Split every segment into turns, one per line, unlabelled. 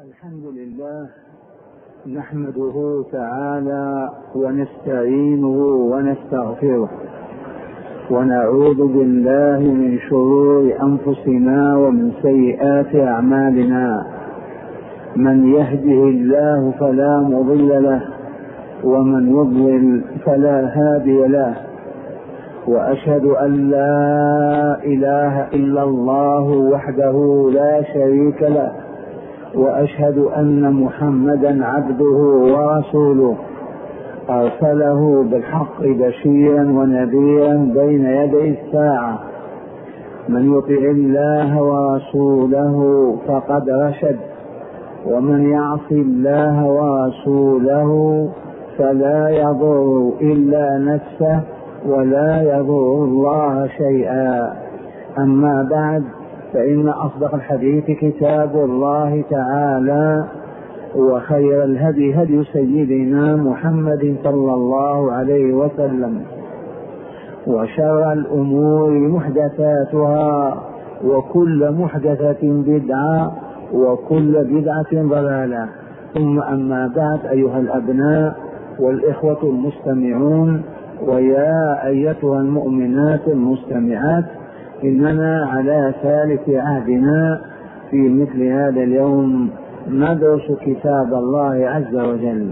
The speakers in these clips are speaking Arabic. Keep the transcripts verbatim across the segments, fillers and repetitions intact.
الحمد لله نحمده تعالى ونستعينه ونستغفره ونعوذ بالله من شرور أنفسنا ومن سيئات أعمالنا. من يهده الله فلا مضل له ومن يضلل فلا هادي له، وأشهد أن لا إله إلا الله وحده لا شريك له، وأشهد أن محمدا عبده ورسوله أرسله بالحق بشيرا ونذيرا بين يدي الساعة. من يطع الله ورسوله فقد رشد، ومن يعص الله ورسوله فلا يضر إلا نفسه ولا يضر الله شيئا. أما بعد، فإن أصدق الحديث كتاب الله تعالى، وخير الهدي هدي سيدنا محمد صلى الله عليه وسلم، وشر الأمور محدثاتها، وكل محدثة بدعة، وكل بدعة ضلالة. ثم أما بعد، أيها الأبناء والإخوة المستمعون، ويا أيتها المؤمنات المستمعات، إننا على ثالث عهدنا في مثل هذا اليوم ندرس كتاب الله عز وجل،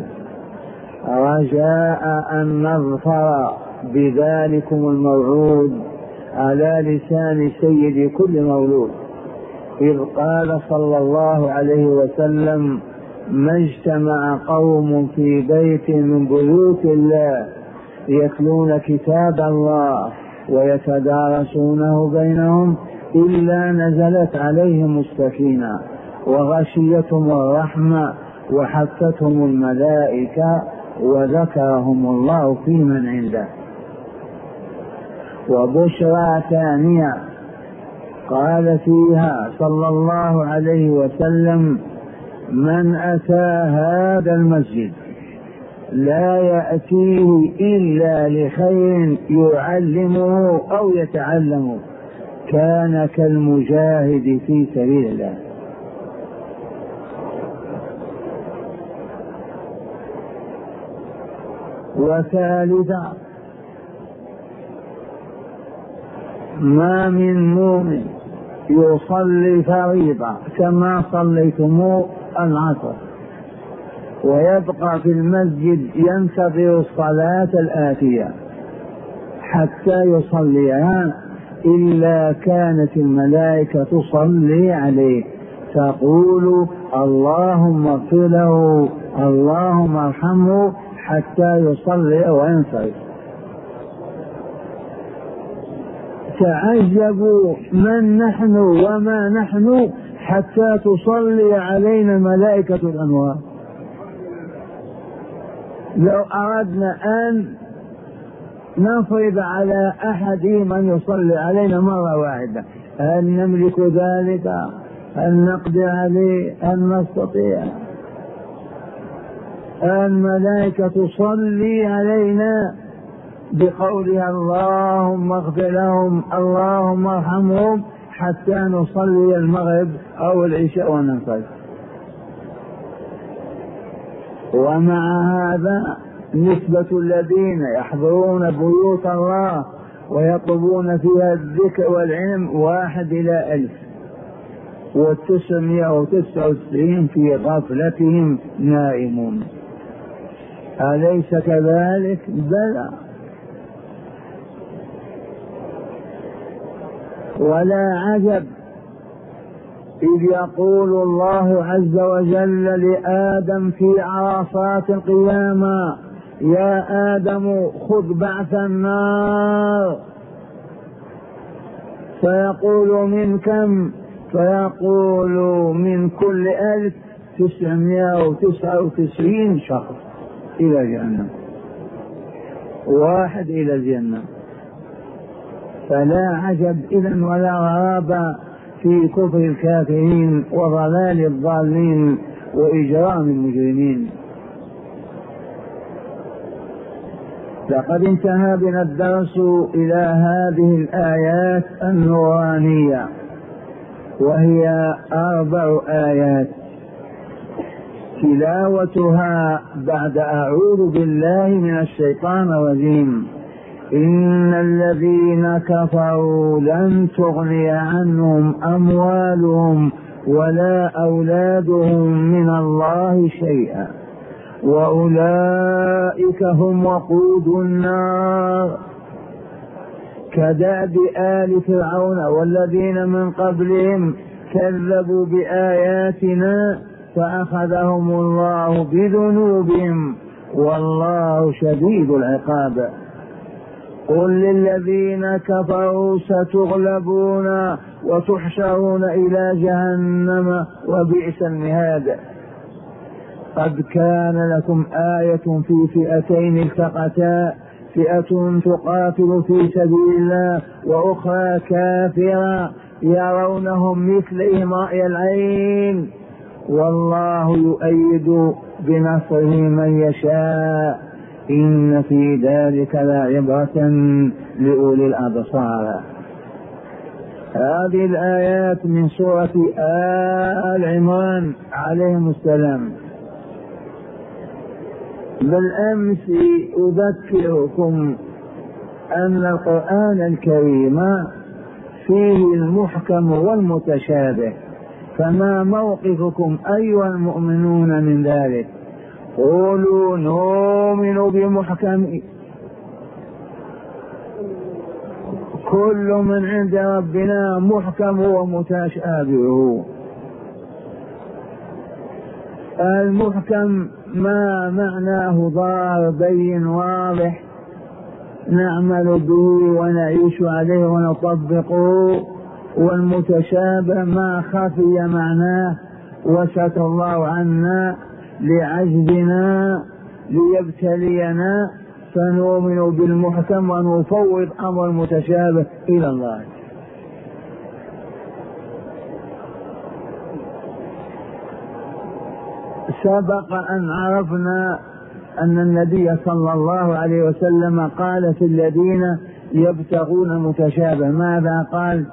رجاء أن نظفر بذلكم الموعود على لسان سيد كل مولود، إذ قال صلى الله عليه وسلم: ما اجتمع قوم في بيت من بيوت الله يتلون كتاب الله ويتدارسونه بينهم إلا نزلت عليهم السكينة وغشيتهم الرحمة وحفتهم الملائكة وذكرهم الله في من عنده. وبشرى ثانية قال فيها صلى الله عليه وسلم: من أتى هذا المسجد لا يأتيه إلا لخير يعلمه أو يتعلمه كان كالمجاهد في سبيل الله. وثالثا، ما من مؤمن يصلي فريضة كما صليتموه العصر ويبقى في المسجد ينتظر الصلاة الآتية حتى يصليها إلا كانت الملائكة تصلي عليه تقول: اللهم اغفر له، اللهم ارحمه، حتى يصلي وينصرف. تعجبوا من نحن وما نحن حتى تصلي علينا الملائكة الأنوار. لو أردنا أن نفرض على أحد من يصلي علينا مرة واحدة، هل نملك ذلك؟ هل نقدر عليه؟ هل نستطيع؟ الملائكة تصلي علينا بقولها: اللهم اغفر لهم، اللهم ارحمهم، حتى نصلي المغرب أو العشاء وننصرف. ومع هذا نسبة الذين يحضرون بيوت الله ويطلبون فيها الذكر والعلم واحد إلى ألف، والتسعمائة وتسعة وتسعين في غفلتهم نائمون. أليس كذلك؟ بلى. ولا عجب إذ يقول الله عز وجل لآدم في عرصات القيامة: يا آدم خذ بعث النار. فيقول: من كم؟ فيقول: من كل ألف تسعمائة وتسعة وتسعين شخص إلى جهنم، واحد إلى الجنة. فلا عجب إذن ولا غرابة في كفر الكافرين وضلال الضالين وإجرام المجرمين. لقد انتهى بنا الدرس إلى هذه الآيات النورانية، وهي أربع آيات: تلاوتها بعد أعوذ بالله من الشيطان الرجيم: إن الذين كفروا لن تغني عنهم أموالهم ولا أولادهم من الله شيئا وأولئك هم وقود النار كدأب آل فرعون والذين من قبلهم كذبوا بآياتنا فأخذهم الله بذنوبهم والله شديد العقاب. قل للذين كفروا ستغلبون وتحشرون إلى جهنم وبئس المهاد. قد كان لكم آية في فئتين التقتا فئة تقاتل في سبيل الله وأخرى كافرة يرونهم مثلهم رأي العين والله يؤيد بنصره من يشاء إن في ذلك لعبرة لأولي الأبصار. هذه الآيات من سورة آل عمران عليهم السلام. بالأمس أذكركم أن القرآن الكريم فيه المحكم والمتشابه، فما موقفكم أيها المؤمنون من ذلك؟ قولوا نؤمن بمحكم، كل من عند ربنا محكم ومتشابه. المحكم ما معناه ظاهر بين واضح نعمل به ونعيش عليه ونطبقه، والمتشابه ما خفي معناه وستر الله عنا لعجزنا ليبتلينا، فنؤمن بالمحكم ونفوض أمر المتشابه إلى الله. سبق أن عرفنا أن النبي صلى الله عليه وسلم قال في الذين يبتغون المتشابه ماذا قال؟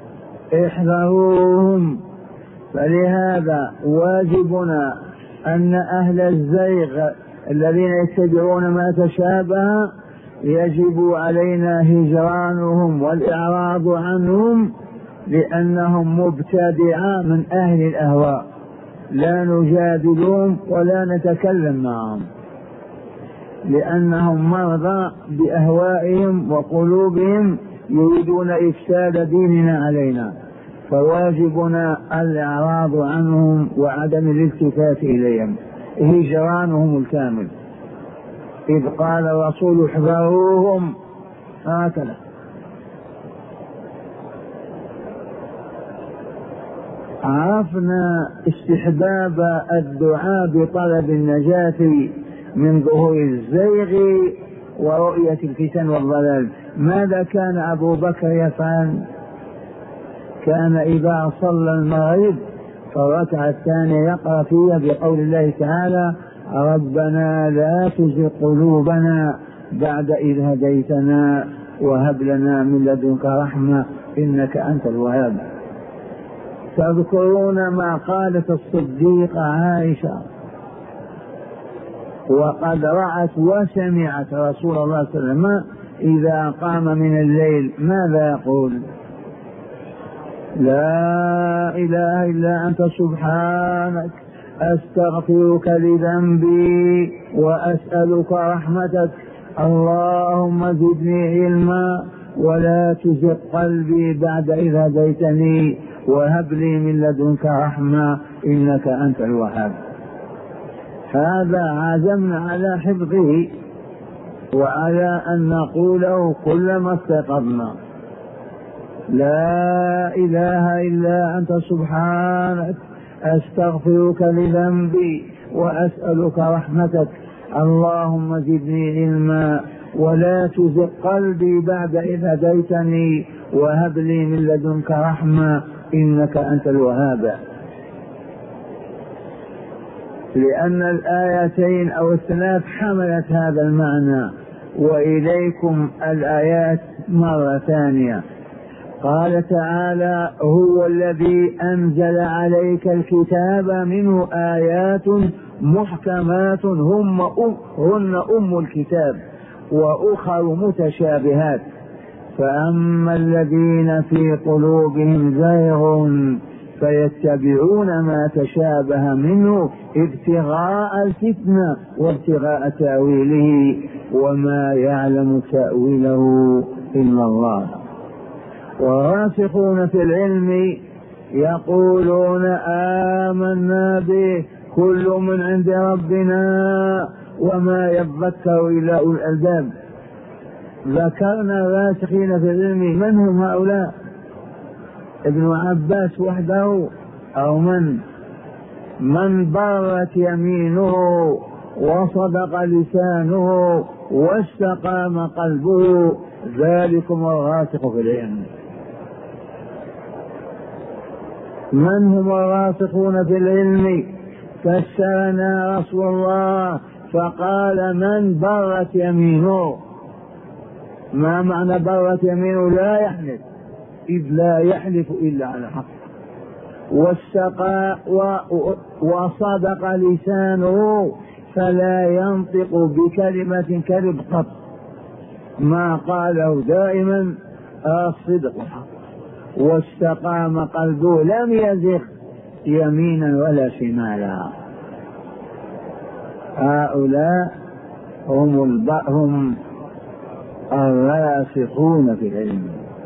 احذروهم. فلهذا واجبنا أن أهل الزيغ الذين يتبعون ما تشابه يجب علينا هجرانهم والإعراض عنهم، لأنهم مبتدعة من أهل الأهواء، لا نجادلهم ولا نتكلم معهم، لأنهم مرضى بأهوائهم وقلوبهم يريدون إفساد ديننا علينا، فواجبنا الإعراض عنهم وعدم الالتفات إليهم، هجرانهم الكامل. إذ قال الرسول احذروهم هكذا. عرفنا استحباب الدعاء بطلب النجاة من ظهور الزيغ ورؤية الفتن والضلال. ماذا كان أبو بكر يفعل؟ كان إذا صلى المغرب فالركعة الثانية يقرأ فيها بقول الله تعالى: ربنا لا تزغ قلوبنا بعد إذ هديتنا وهب لنا من لدنك رحمة إنك أنت الوهاب. تذكرون ما قالت الصديقة عائشة وقد رأت وسمعت رسول الله صلى الله عليه وسلم إذا قام من الليل ماذا يقول؟ لا إله إلا أنت سبحانك أستغفرك لذنبي وأسألك رحمتك اللهم زدني علما ولا تزغ قلبي بعد إذ هديتني وهب لي من لدنك رحمة إنك أنت الوهاب. هذا عزمنا على حفظه وعلى أن نقوله كلما استيقظنا: لا إله إلا أنت سبحانك أستغفرك لذنبي وأسألك رحمتك اللهم زدني علما ولا تزغ قلبي بعد إذ هديتني وهب لي من لدنك رحمة إنك أنت الوهاب. لأن الآيتين أو الثلاث حملت هذا المعنى. وإليكم الآيات مرة ثانية. قال تعالى هو الذي أنزل عليك الكتاب منه آيات محكمات هم أم هن أم الكتاب وأخر متشابهات فأما الذين في قلوبهم زيغ فيتبعون ما تشابه منه ابتغاء الفتنة وابتغاء تأويله وما يعلم تأويله إلا الله. والراسخون في العلم يقولون آمنا به كل من عند ربنا وما يذكر إلا أولو الألباب. ذكرنا الراسخين في العلم، من هم هؤلاء؟ ابن عباس وحده أو من من برت يمينه وصدق لسانه واستقام قلبه، ذلكم الراسخ في العلم. من هم الراسخون في العلم؟ فسرنا رسول الله فقال من برت يمينه. ما معنى برت يمينه؟ لا يحلف، إذ لا يحلف إلا على حق. واستقى وصدق لسانه فلا ينطق بكلمة كذب قط، ما قاله دائما الصدق حق. واستقام قلبه لم يزغ يمينا ولا شمالا. هؤلاء هم هم الراسخون في العلم.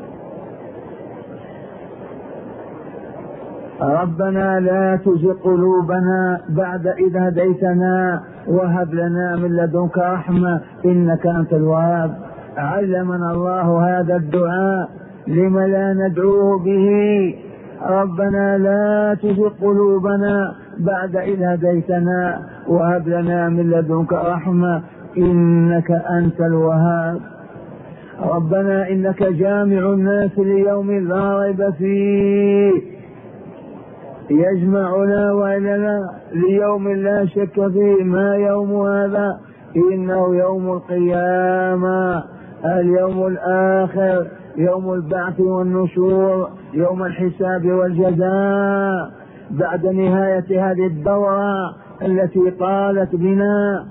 ربنا لا تزغ قلوبنا بعد إذ هديتنا وهب لنا من لدنك رحمة إنك أنت الوهاب. علمنا الله هذا الدعاء، لم لا ندعوه به؟ ربنا لا تزغ قلوبنا بعد إذ هديتنا وهب لنا من لدنك رحمة إنك أنت الوهاب. ربنا إنك جامع الناس ليوم لا ريب فيه، يجمعنا وإلنا ليوم لا شك فيه. ما يوم هذا؟ إنه يوم القيامة، اليوم الآخر، يوم البعث والنشور، يوم الحساب والجزاء بعد نهاية هذه الدورة التي طالت بنا.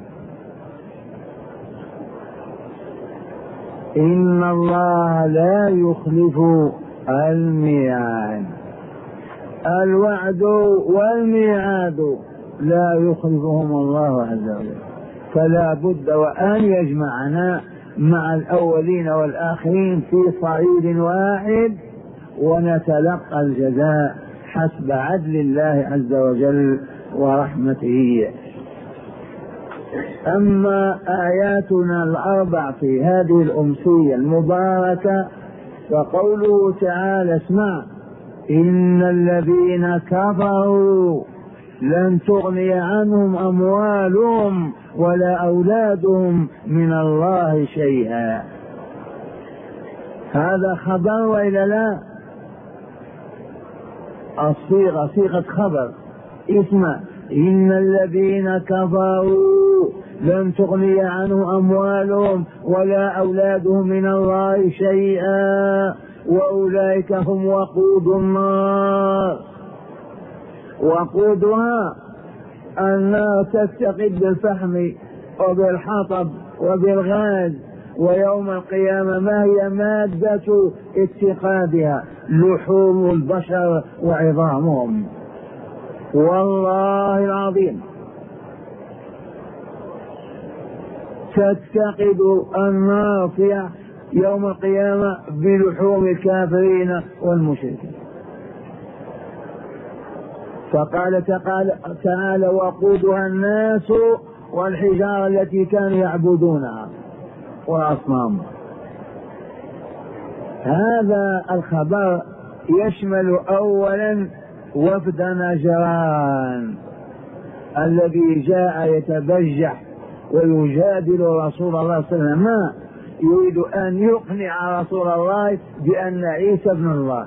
إن الله لا يخلف الميعاد، الوعد والميعاد لا يخلفهم الله عز وجل، فلا بد وأن يجمعنا مع الأولين والآخرين في صعيد واحد ونتلقى الجزاء حسب عدل الله عز وجل ورحمته. أما آياتنا الأربع في هذه الأمسية المباركة فقوله تعالى اسمع إن الذين كفروا لن تغني عنهم أموالهم ولا أولادهم من الله شيئا. هذا خبر وإلا لا؟ الصيغة صيغة خبر. اسمع إن الذين كفروا لن تغني عنهم أموالهم ولا أولادهم من الله شيئا وأولئك هم وقود النار. وقودها النار تتقد بالفحم وبالحطب وبالغاز، ويوم القيامة ما هي مادة اتقادها؟ لحوم البشر وعظامهم. والله العظيم تتقد النار في يوم القيامة بلحوم الكافرين والمشركين. فقال تعالى وقودها الناس والحجارة التي كانوا يعبدونها وأصنام. هذا الخبر يشمل أولا وفد نجران الذي جاء يتبجح ويجادل رسول الله صلى الله عليه وسلم، يريد أن يقنع رسول الله بأن عيسى ابن الله.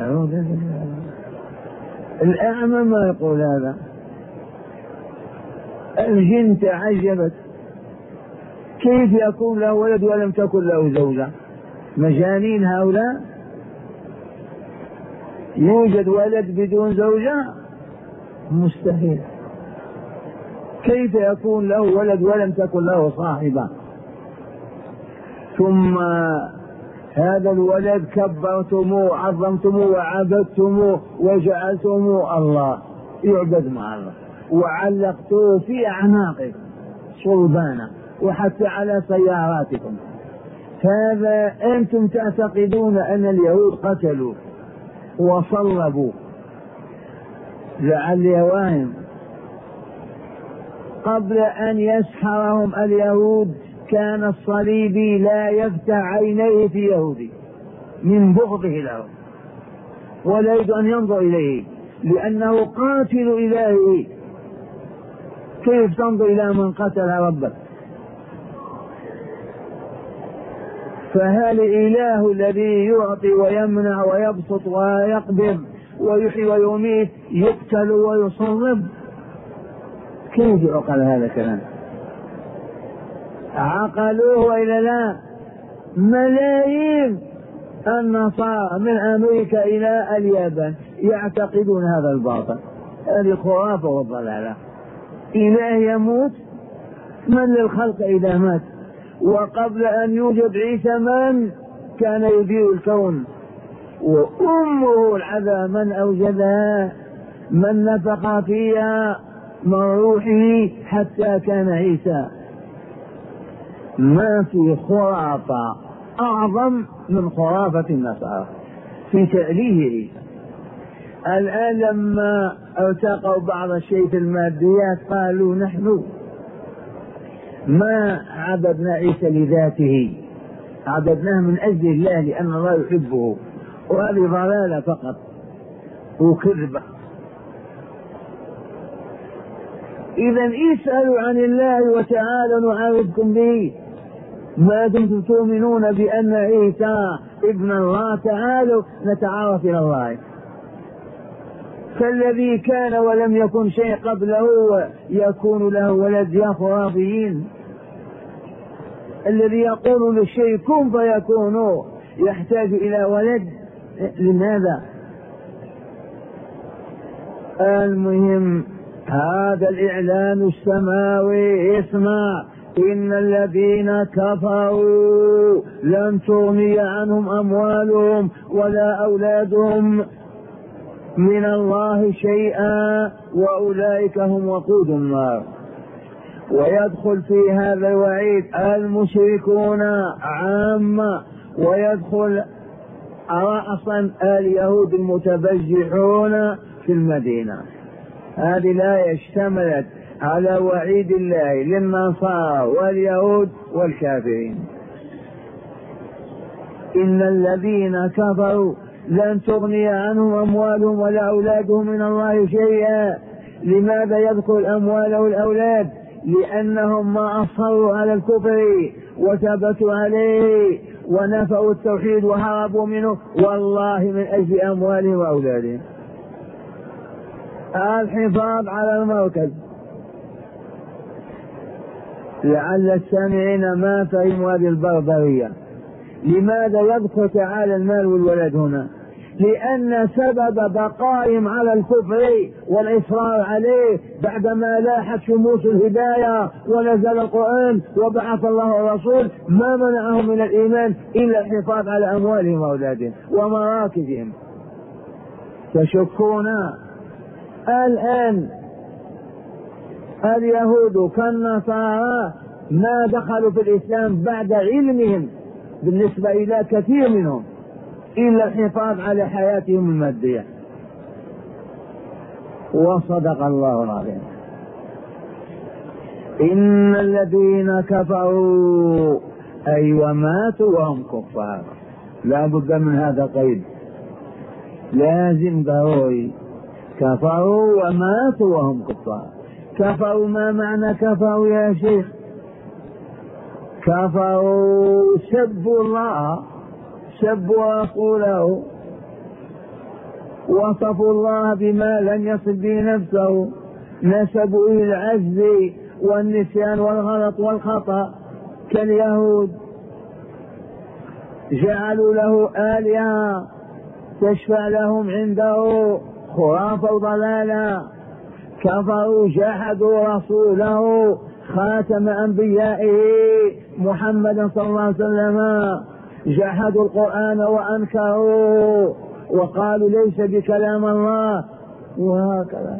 الأعمى ما يقول هذا. الجن تعجبت كيف يكون له ولد ولم تكن له زوجة؟ مجانين هؤلاء. يوجد ولد بدون زوجة؟ مستحيل. كيف يكون له ولد ولم تكن له صاحبة؟ ثم هذا الولد كبرتموه عظمتموه وعبدتموه وجعلتموه الله يعبد مع الله، وعلقتوه في أعناقكم صلبانا وحتى على سياراتكم. هذا أنتم تعتقدون أن اليهود قتلوا وصلبوا. لعلي واهم قبل أن يسحرهم اليهود كان الصليبي لا يفتح عينيه في يهودي من بغضه له ولا يريد أن ينظر إليه لأنه قاتل إلهي. كيف تنظر إلى من قتل ربك؟ فهل الإله الذي يعطي ويمنع ويبسط ويقبض ويحيي ويميت يقتل ويصلب؟ كيف يعقل هذا الكلام؟ عقلوه وإلا لا؟ ملايين النصارى من أمريكا إلى اليابان يعتقدون هذا الباطل. هذه خرافة وضلالة. إله يموت؟ من للخلق إذا مات؟ وقبل أن يوجد عيسى من كان يدير الكون؟ وأمه العذا من أوجدها؟ من نفخ فيها من روحه حتى كان عيسى. ما في خرافة أعظم من خرافة النصارى في تأليه عيسى. الآن لما ارتقوا بعض الشيء في الماديات قالوا نحن ما عبدنا عيسى لذاته، عبدناه من أجل الله لأن الله يحبه، وهذه ضلالة فقط وكذبة. إذا اسألوا عن الله وتعالوا نعاودكم به ما دمتم تؤمنون بأن عيسى ابن الله. تعالوا نتعارف إلى الله. فالذي كان ولم يكن شيء قبله يكون له ولد؟ يا خرافيين. الذي يقول للشيء كن فيكون يحتاج إلى ولد؟ لماذا؟ المهم هذا الإعلان السماوي اسمع: إن الذين كفروا لن تغني عنهم أموالهم ولا أولادهم من الله شيئا وأولئك هم وقود النار. ويدخل في هذا الوعيد المشركون عامة، ويدخل رأسا اليهود المتبجحون في المدينة. هذه الآية اشتملت على وعيد الله للنصارى واليهود والكافرين. إن الذين كفروا لن تغني عنهم أموالهم ولا أولادهم من الله شيئا. لماذا يذكر الأموال والأولاد؟ لأنهم ما أصروا على الكفر وثبتوا عليه ونفوا التوحيد وهربوا منه، والله من أجل أموالهم وأولادهم. الحفاظ على المركز. لعل السامعين ما فهموا هذه البربرية. لماذا يذكر تعالى المال والولد هنا؟ لأن سبب بقائهم على الكفر والإصرار عليه بعدما لاحت شموس الهداية ونزل القرآن وبعث الله الرسول ما منعهم من الإيمان إلا الحفاظ على أموالهم وأولادهم ومراكزهم. تشكون الآن اليهود كالنصارى ما دخلوا في الإسلام بعد علمهم بالنسبة إلى كثير منهم إلا الحفاظ على حياتهم المادية. وصدق الله العظيم. إن الذين كفروا أي وماتوا وهم كفار. لا بد من هذا قيد لازم ضروري. كفروا وماتوا وهم كفار. كفروا ما معنى كفروا يا شيخ؟ كفروا سبوا الله، سبوا رسوله، وصفوا الله بما لم يصف به نفسه، نسبوا إلى العجز والنسيان والغلط والخطأ كاليهود، جعلوا له آلهة تشفع لهم عنده، خرافة وضلالة. كفروا جحدوا رسوله خاتم أنبيائه محمد صلى الله عليه وسلم، جحدوا القرآن وأنكروا وقالوا ليس بكلام الله، وهكذا.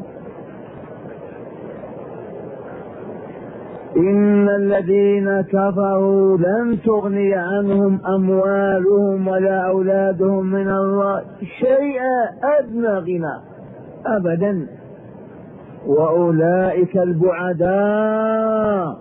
إن الذين كفروا لن تغني عنهم أموالهم ولا أولادهم من الله شيئا أدنى غنى أبدا، وأولئك البعداء.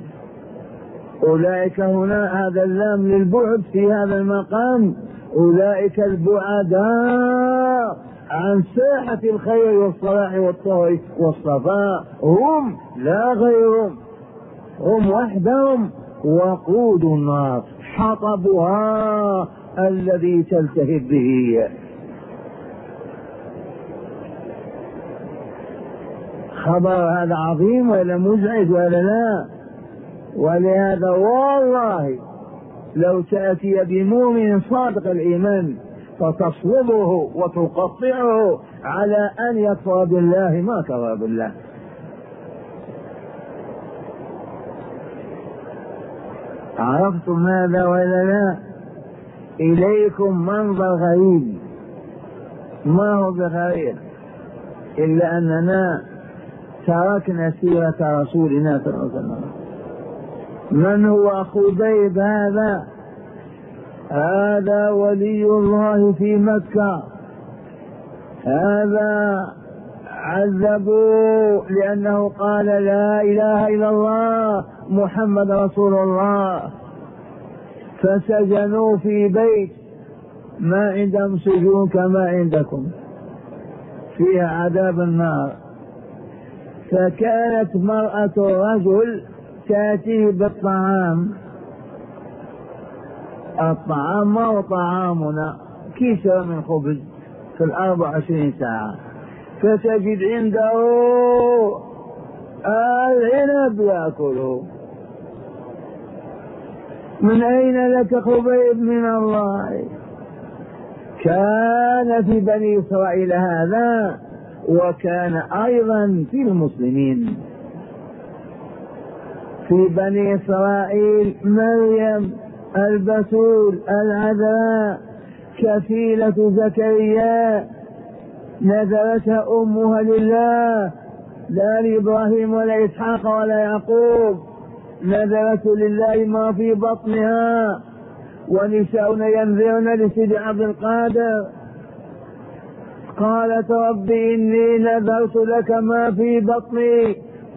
أولئك هنا هذا اللام للبعد في هذا المقام، أولئك البعداء عن ساحة الخير والصلاح والطهر والصفاء، هم لا غيرهم، هم وحدهم وقود النار حطبها الذي تلتهب به. خبر هذا عظيم ولا مزعج ولا لا؟ ولهذا والله لو تأتي بمؤمن صادق الإيمان فتصلبه وتقطعه على أن يكفر بالله ما كفر بالله. عرفتم هذا ولا لا؟ إليكم منظر غريب، ما هو بغريب إلا أننا تركنا سيرة رسولنا صلى الله عليه وسلم. من هو خبيب هذا؟ هذا ولي الله في مكة، هذا عذبوا لأنه قال لا إله إلا الله محمد رسول الله، فسجنوا في بيت ما عندهم سجون كما عندكم فيها عذاب النار. فكانت مرأة رجل تأتيه بالطعام، الطعام ما هو طعامنا، كيسة من خبز في الأربع وعشرين ساعة، فتجد عنده العنب يأكله. من أين لك خبيب؟ من الله. كان في بني إسرائيل هذا، وكان أيضا في المسلمين. في بني إسرائيل مريم البتول العذراء كفيلة زكريا نذرتها أمها لله، لا لإبراهيم ولا إسحاق ولا يعقوب، نذرت لله ما في بطنها. ونساؤنا ينذرن لسيد عبد القادر، قالت رب إني نذرت لك ما في بطني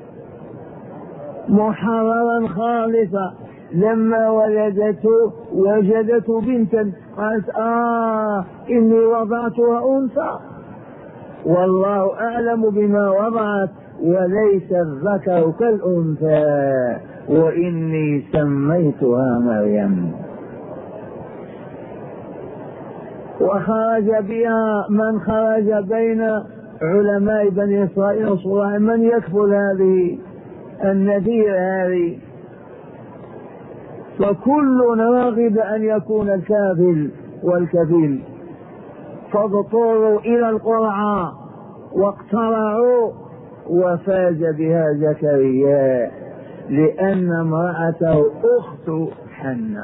محررا خالصا. لما ولدته وجدته بنتا قالت آه إني وضعتها أنثى والله أعلم بما وضعت وليس الذكر كالأنثى وإني سميتها مريم. وخرج بها من خرج بين علماء بني إسرائيل وصلاح من يكفل هذه النذير هذه، فكل راغب أن يكون الكافل والكفيل، فاضطروا إلى القرعة واقترعوا وفاز بها زكريا لأن امرأته أخت حنة.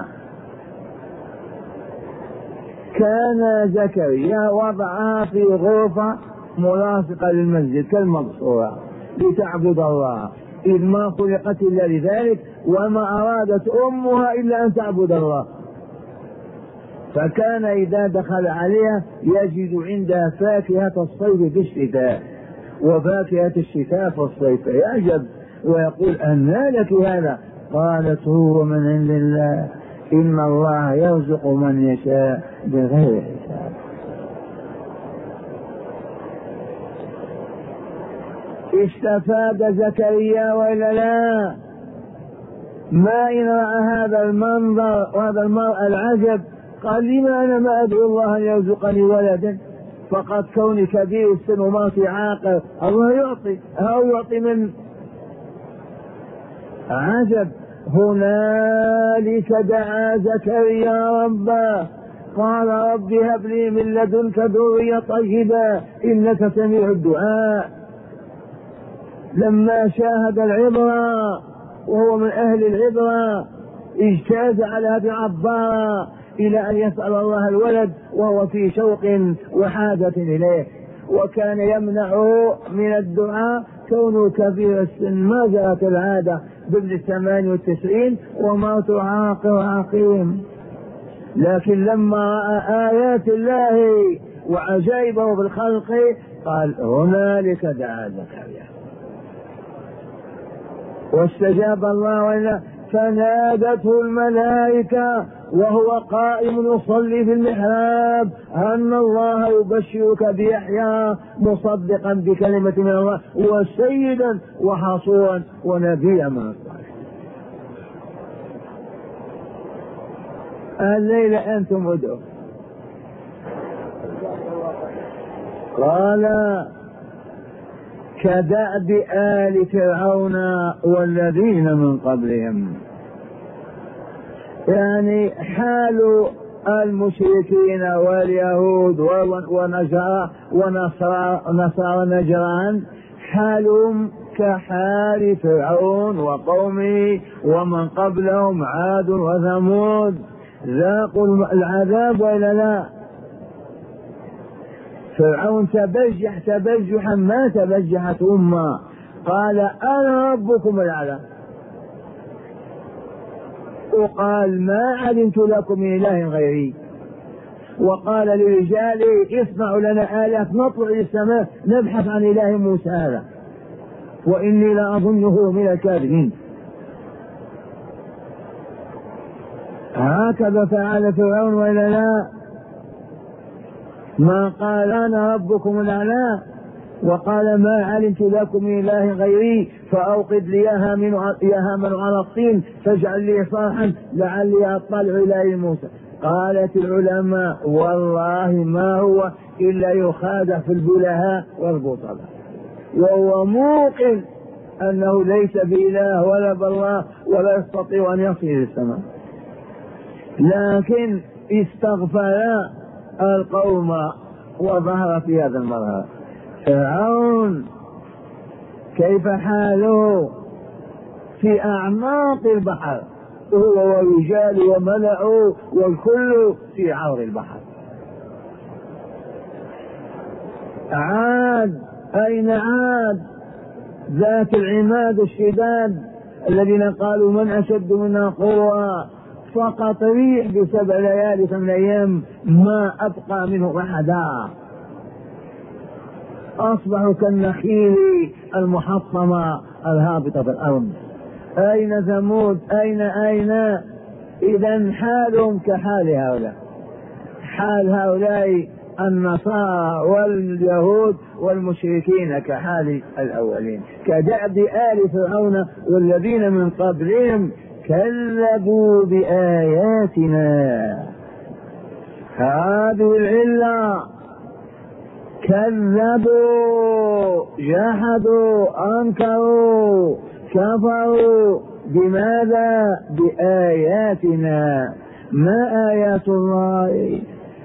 كان زكريا وضعها في غرفة ملاصقة للمسجد كالمقصورة لتعبد الله، إذ ما خلقت إلا لذلك وما أرادت أمها إلا أن تعبد الله. فكان إذا دخل عليها يجد عندها فاكهة الصيف في الشتاء وفاكهة الشتاء في الصيف، يعجب ويقول أنى لك هذا؟ قالت هو من عند الله إن الله يرزق من يشاء بغير حساب. استفاد زكريا وإلا لا؟ ما إن رأى هذا المنظر وهذا المرء العجب قال لما أنا ما أدعو الله أن يرزقني ولدا؟ فقد كوني كبير السن وما في عاقل الله يعطي أو يعطي من عجب. هنالك دعا زكريا ربه قال رب هب لي من لدنك ذرية طيبة إنك سميع الدعاء. لما شاهد العبرة وهو من أهل العبرة اجتاز على أبي عبارة إلى أن يسأل الله الولد وهو في شوق وحاجة إليه، وكان يمنعه من الدعاء كونه كبير السن، ما جاءت العادة بابن الثمان والتسعين وموت عاقر عقيم. لكن لما رأى آيات الله وعجائبه بالخلق قال هنالك دعا زكريا واستجاب الله وإلا. فنادته الملائكة وهو قائم يصلي في المحراب أن الله يبشرك بيحيى مصدقا بكلمة من الله وسيدا وحصورا ونبيا من الصالحين. الليلة أنتم ادعوا. قال كدأب آل فرعون والذين من قبلهم، يعني حال المشركين واليهود ونصارى ونصارى نجران حالهم كحال فرعون وقومه ومن قبلهم عاد وثمود، ذاقوا العذاب وإلا لا؟ فرعون تبجح تبجحا ما تبجحت أمة، قال أنا ربكم الأعلى، وقال ما علمت لكم من إله غيري، وقال لرجاله اصنعوا لنا آلهة نطلع إلى السماء نبحث عن إله موسى هذا وإني لأظنه من الكاذبين. هكذا فعل فرعون وإلا لا؟ ما قال أنا ربكم الأعلى وقال ما علمت لكم من إله غيري فأوقد لي يا هامان على الطين فاجعل لي صرحا لعلي أطلع إلى موسى. قالت العلماء والله ما هو إلا يخادع في البلهاء والبطلة، وهو موقن أنه ليس بإله ولا بالله ولا يستطيع أن يصل إلى السماء، لكن استغفر القوم وظهر في هذا المظهر. فرعون كيف حاله في أعماق البحر، هو ورجال وملأه والكل في عرض البحر. عاد أين عاد ذات العماد الشداد الذين قالوا من أشد منا قوة، فقط ريح بسبع ليالي ثمان أيام ما أبقى منه أحدا، أصبحوا كالنخيل المحطمة الهابطة في الأرض. أين ثمود أين أين إذا حالهم كحال هؤلاء، حال هؤلاء النصارى واليهود والمشركين كحال الأولين، كدأب آل فرعون والذين من قبلهم كذبوا بآياتنا. هذه العلة، كذبوا جحدوا أنكروا كفروا بماذا؟ بآياتنا. ما آيات الله؟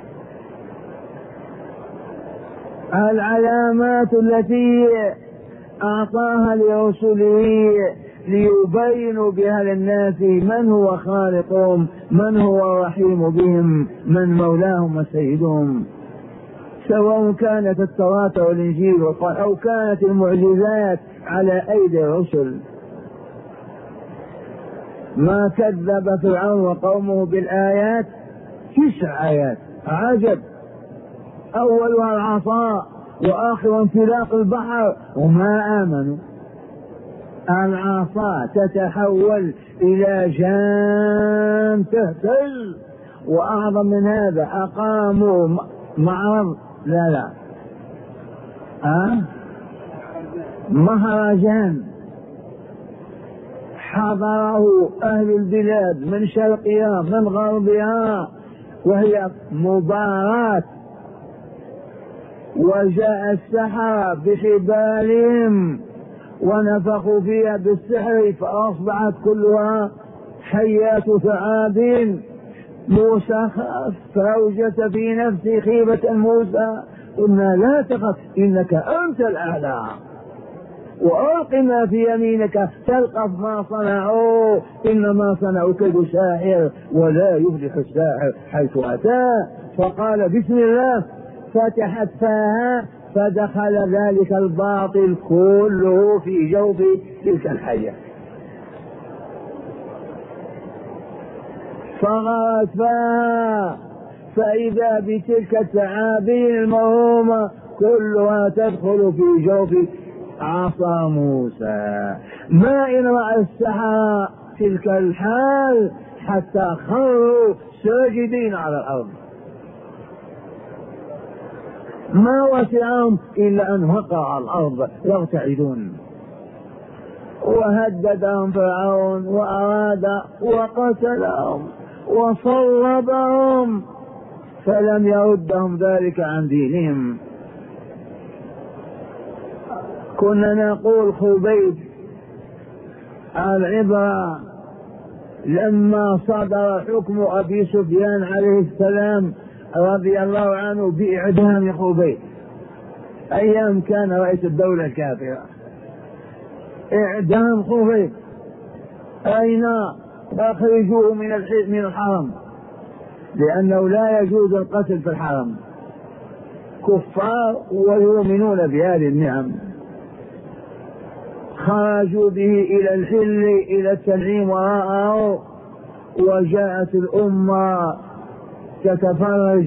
العلامات التي أعطاها لرسله ليبينوا بها للناس من هو خالقهم، من هو الرحيم بهم، من مولاهم وسيدهم، سواء كانت التوراة والإنجيل أو كانت المعجزات على أيدي الرسل. ما كذب فرعون وقومه بالآيات تسع آيات عجب، أولها العصا وآخر انفلاق البحر وما آمنوا. العصا تتحول إلى جان تهتز، وأعظم من هذا أقاموا معرض لا لا أه؟ مهرجان حضره أهل البلاد من شرقها من غربها، وهي مباراة، وجاء السحرة بحبالهم ونفخوا فيها بالسحر فأصبحت كلها حيات ثعابين موسى خاف فأوجس في نفسه خيبة موسى. قلنا لا تخف إنك أنت الأعلى، وألق ما في يمينك تلقف ما صنعوا إنما صنعوا كيد ساحر ولا يفلح الساحر حيث أتى. فقال بسم الله، فتحت فاها فدخل ذلك الباطل كله في جوف تلك الحية فغرت فاها، فإذا بتلك الثعابين الموهومة كلها تدخل في جوف عصا موسى. ما إن رأى السحرة تلك الحال حتى خروا ساجدين على الأرض، ما وسعهم إلا أن وقعوا على الأرض يرتعدون. وهددهم فرعون وأراد وقتلهم وصلبهم، فلم يردهم ذلك عن دينهم. كنا نقول خبيب العبرة لما صدر حكم أبي سفيان عليه السلام رضي الله عنه بإعدام خبيب، أيام كان رئيس الدولة الكافرة، إعدام خبيب. أين؟ أخرجوه من من الحرم، لأنه لا يجوز القتل في الحرم، كفار ويؤمنون بهذه النعم. خرجوا به إلى الحل إلى التنعيم وراءه، وجاءت الأمة تتفرج،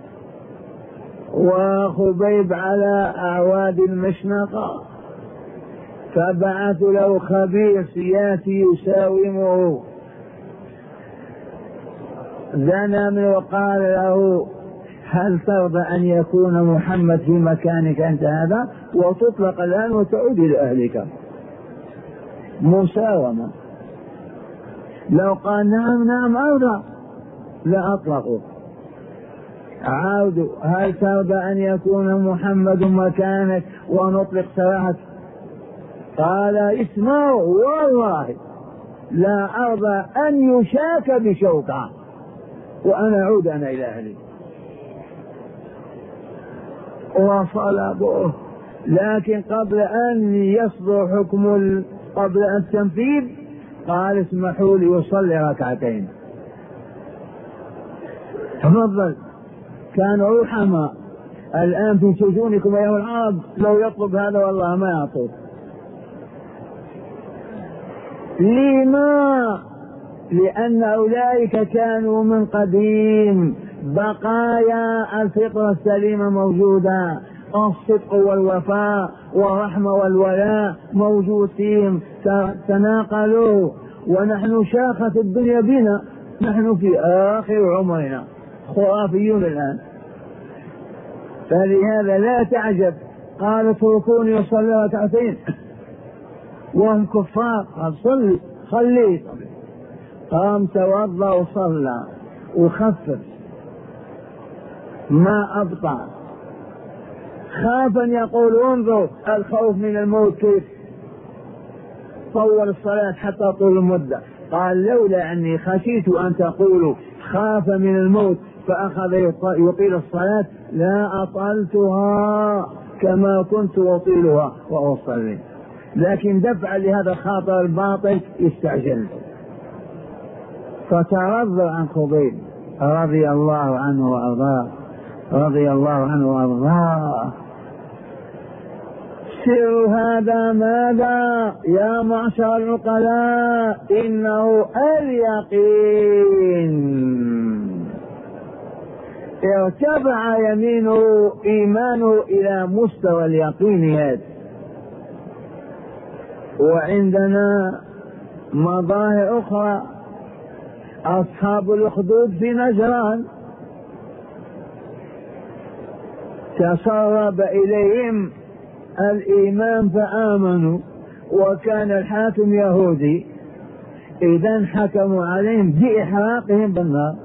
وخبيب على أعواد المشنقة، فبعث له خبير سياسي يساومه، دنا منه وقال له هل ترضى أن يكون محمد في مكانك أنت هذا وتطلق الآن وتعود إلى أهلك؟ مساومة. لو قال نعم نعم أرضى لا أطلقوا. عاودوا هل ترضى أن يكون محمد مكانك ونطلق سراحك؟ قال اسمعوا والله لا أرضى أن يشاك بشوكة وأنا أعود أنا إلى أهلي. وصلبوه، لكن قبل أن يصدر حكم قبل التنفيذ قال اسمحوا لي يصلي ركعتين. تفضل، كانوا رحماء. الآن في سجونكم يا العرب لو يطلب هذا والله ما يعطوه. لما؟ لأن أولئك كانوا من قديم بقايا الفطرة السليمة موجودة، الصدق والوفاء والرحمة والولاء موجود فيهم، تناقلوا. ونحن شاخت الدنيا بنا، نحن في آخر عمرنا خرافيون الآن. فلهذا لا تعجب قال اتركوني يصلي ركعتين وهم كفار. قال صلي خليه. قام توضأ وصلى وخفف ما أبطأ. خافا يقول انظر الخوف من الموت كيف طول الصلاة حتى طول المدة. قال لولا أني خشيت أن تقولوا خاف من الموت فأخذ يطيل الصلاة لا أطلتها كما كنت أطيلها وأصلي، لكن دفعا لهذا الخاطر الباطل استعجلت. فترضى عن خبيب رضي الله عنه وأرضاه، رضي الله عنه وأرضاه. سر هذا ماذا يا معشر العقلاء؟ إنه اليقين. ارتفع يمينه إيمانه إلى مستوى اليقين هذا. وعندنا مظاهر أخرى، أصحاب الأخدود في نجران تسرب إليهم الإيمان فآمنوا، وكان الحاكم يهودي، إذن حكموا عليهم بإحراقهم بالنار.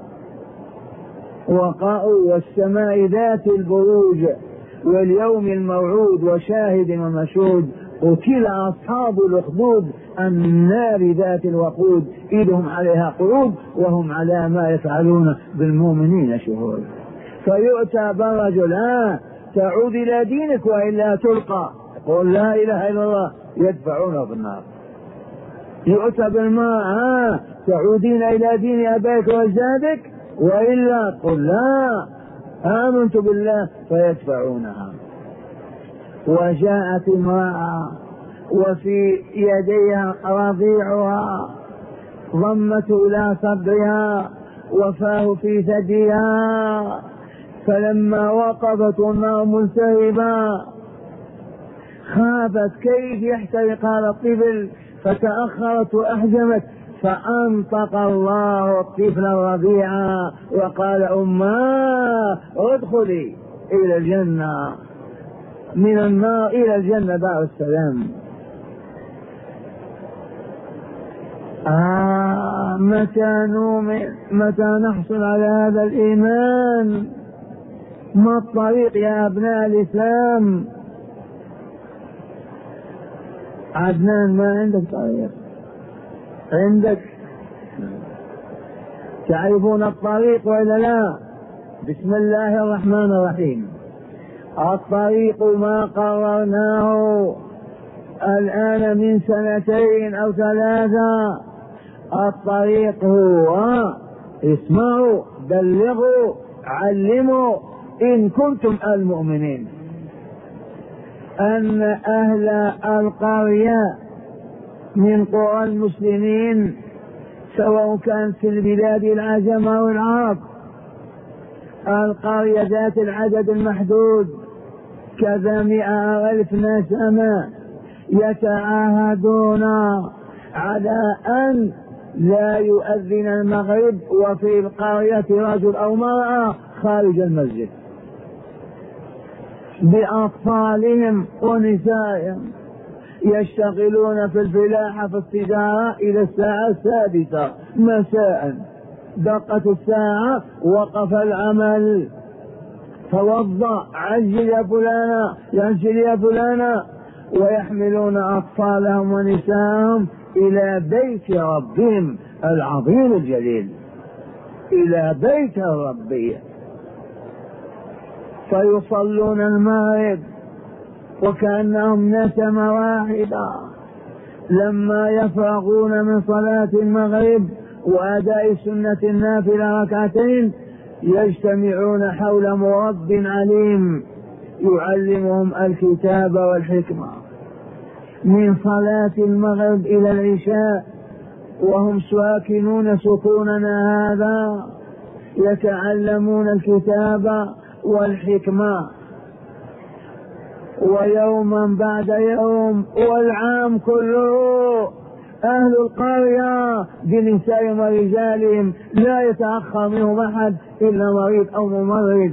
وقالوا والسماء ذات البروج واليوم الموعود وشاهد ومشهود قتل أصحاب الأخدود النار ذات الوقود إذ هم عليها قعود وهم على ما يفعلون بالمؤمنين شهود. فيؤتى بالرجل آه تعود إلى دينك وإلا تلقى، قل لا إله إلا الله، يدفعونه في النار. يؤتى بالماء آه تعودين إلى دين أبيك وأجدادك وإلا قل لا آمنت بالله، فيدفعونها. وجاءت امرأة وفي يديها رضيعها ضمته إلى صدرها وفاه في ثديها، فلما وقفت والنار منسهبة خافت كيف يحترق هذا الطفل، فتأخرت وأحجمت، فأنطق الله الطفل الرضيع وقال أماه ادخلي إلى الجنة، من النار إلى الجنة دار السلام. آه متى نؤمن، متى نحصل على هذا الإيمان؟ ما الطريق يا أبناء الإسلام؟ عدنان ما عندك طريق؟ عندك؟ تعرفون الطريق وإلا لا؟ بسم الله الرحمن الرحيم. الطريق ما قررناه الآن من سنتين أو ثلاثة. الطريق هو اسمعوا بلغوا علموا إن كنتم المؤمنين أن أهل القرية من قرى المسلمين سواء كانت في البلاد العجم أو العرب، القرية ذات العدد المحدود كذا مئة ألف نسمة، يتعاهدون على أن لا يؤذن المغرب وفي القرية رجل أو مرأة خارج المسجد بأطفالهم ونسائهم، يشتغلون في الفلاحة في التجارة إلى الساعة السادسة مساء، دقت الساعة وقف العمل، توضأ عجل يا فلانة يعجل يا فلانة، ويحملون أطفالهم ونساءهم إلى بيت ربهم العظيم الجليل، إلى بيت ربهم، فيصلون المغرب وكأنهم نسمة واحدة. لما يفرغون من صلاة المغرب وأداء سنة النافلة ركعتين يجتمعون حول مرب عليم يعلمهم الكتاب والحكمة من صلاة المغرب إلى العشاء، وهم ساكنون سكوننا هذا يتعلمون الكتاب والحكمة، ويوما بعد يوم والعام كله أهل القرية بنسائهم ورجالهم لا يتأخر منهم أحد إلا مريض أو ممرض.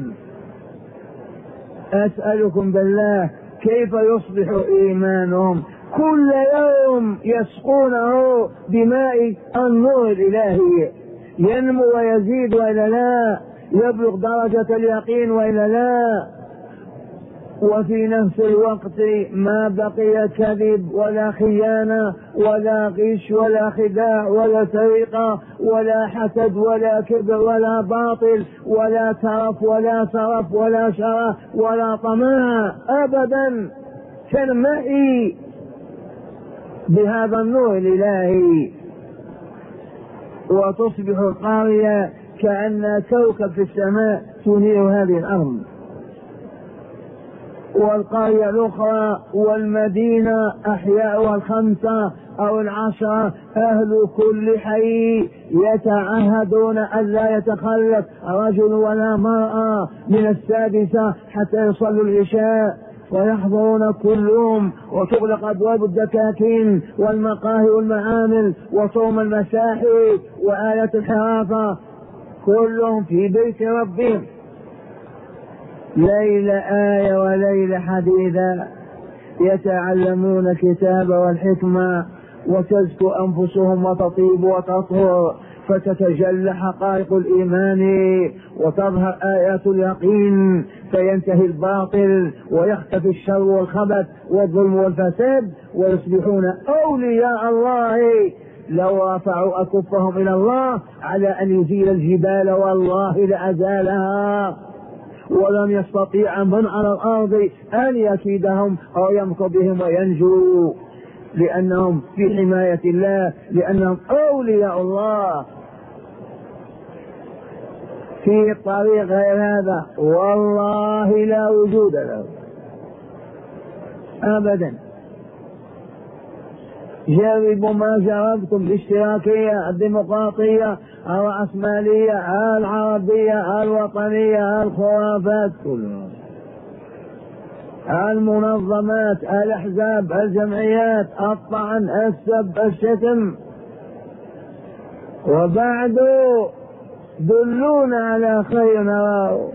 أسألكم بالله كيف يصبح إيمانهم؟ كل يوم يسقونه بماء النور الإلهي، ينمو ويزيد وإلا لا، يبلغ درجة اليقين وإلا لا، وفي نفس الوقت ما بقي كذب ولا خيانة ولا غش ولا خداع ولا سرقة ولا حسد ولا كبر ولا باطل ولا ترف ولا سرف ولا شرف ولا طمع أبدا، كالماء بهذا النور الإلهي، وتصبح القرية كأنها كوكب في السماء تنير هذه الأرض. والقرية الأخرى والمدينة أحياؤها الخمسة أو العشرة أهل كل حي يتعهدون ألا يتخلف رجل ولا مرأة من السادسة حتى يصلوا العشاء، ويحضرون كلهم، وتغلق أبواب الدكاكين والمقاهي والمعامل وصوم المساحي وآلة الحراسة، كلهم في بيت ربهم، ليل آية وليل حديثا، يتعلمون الكتاب والحكمة وتزكو أنفسهم وتطيب وتطهر، فتتجلى حقائق الإيمان وتظهر آيات اليقين، فينتهي الباطل ويختفي الشر والخبث والظلم والفساد، ويصبحون أولياء الله. لو رفعوا أكفهم إلى الله على أن يزيل الجبال والله لأزالها، ولم يستطيع من على الأرض أن يكيدهم أو يمكر بهم وينجو، لأنهم في حماية الله، لأنهم أولياء الله. في طريق غير هذا والله لا وجود له أبدا. جربوا ما جربتم، الاشتراكية، الديمقراطية، الرأسمالية، العربية، الوطنية، الخرافات كلها، المنظمات، الأحزاب، الجمعيات، الطعن، السب، الشتم، وبعد دلونا على خير نراه.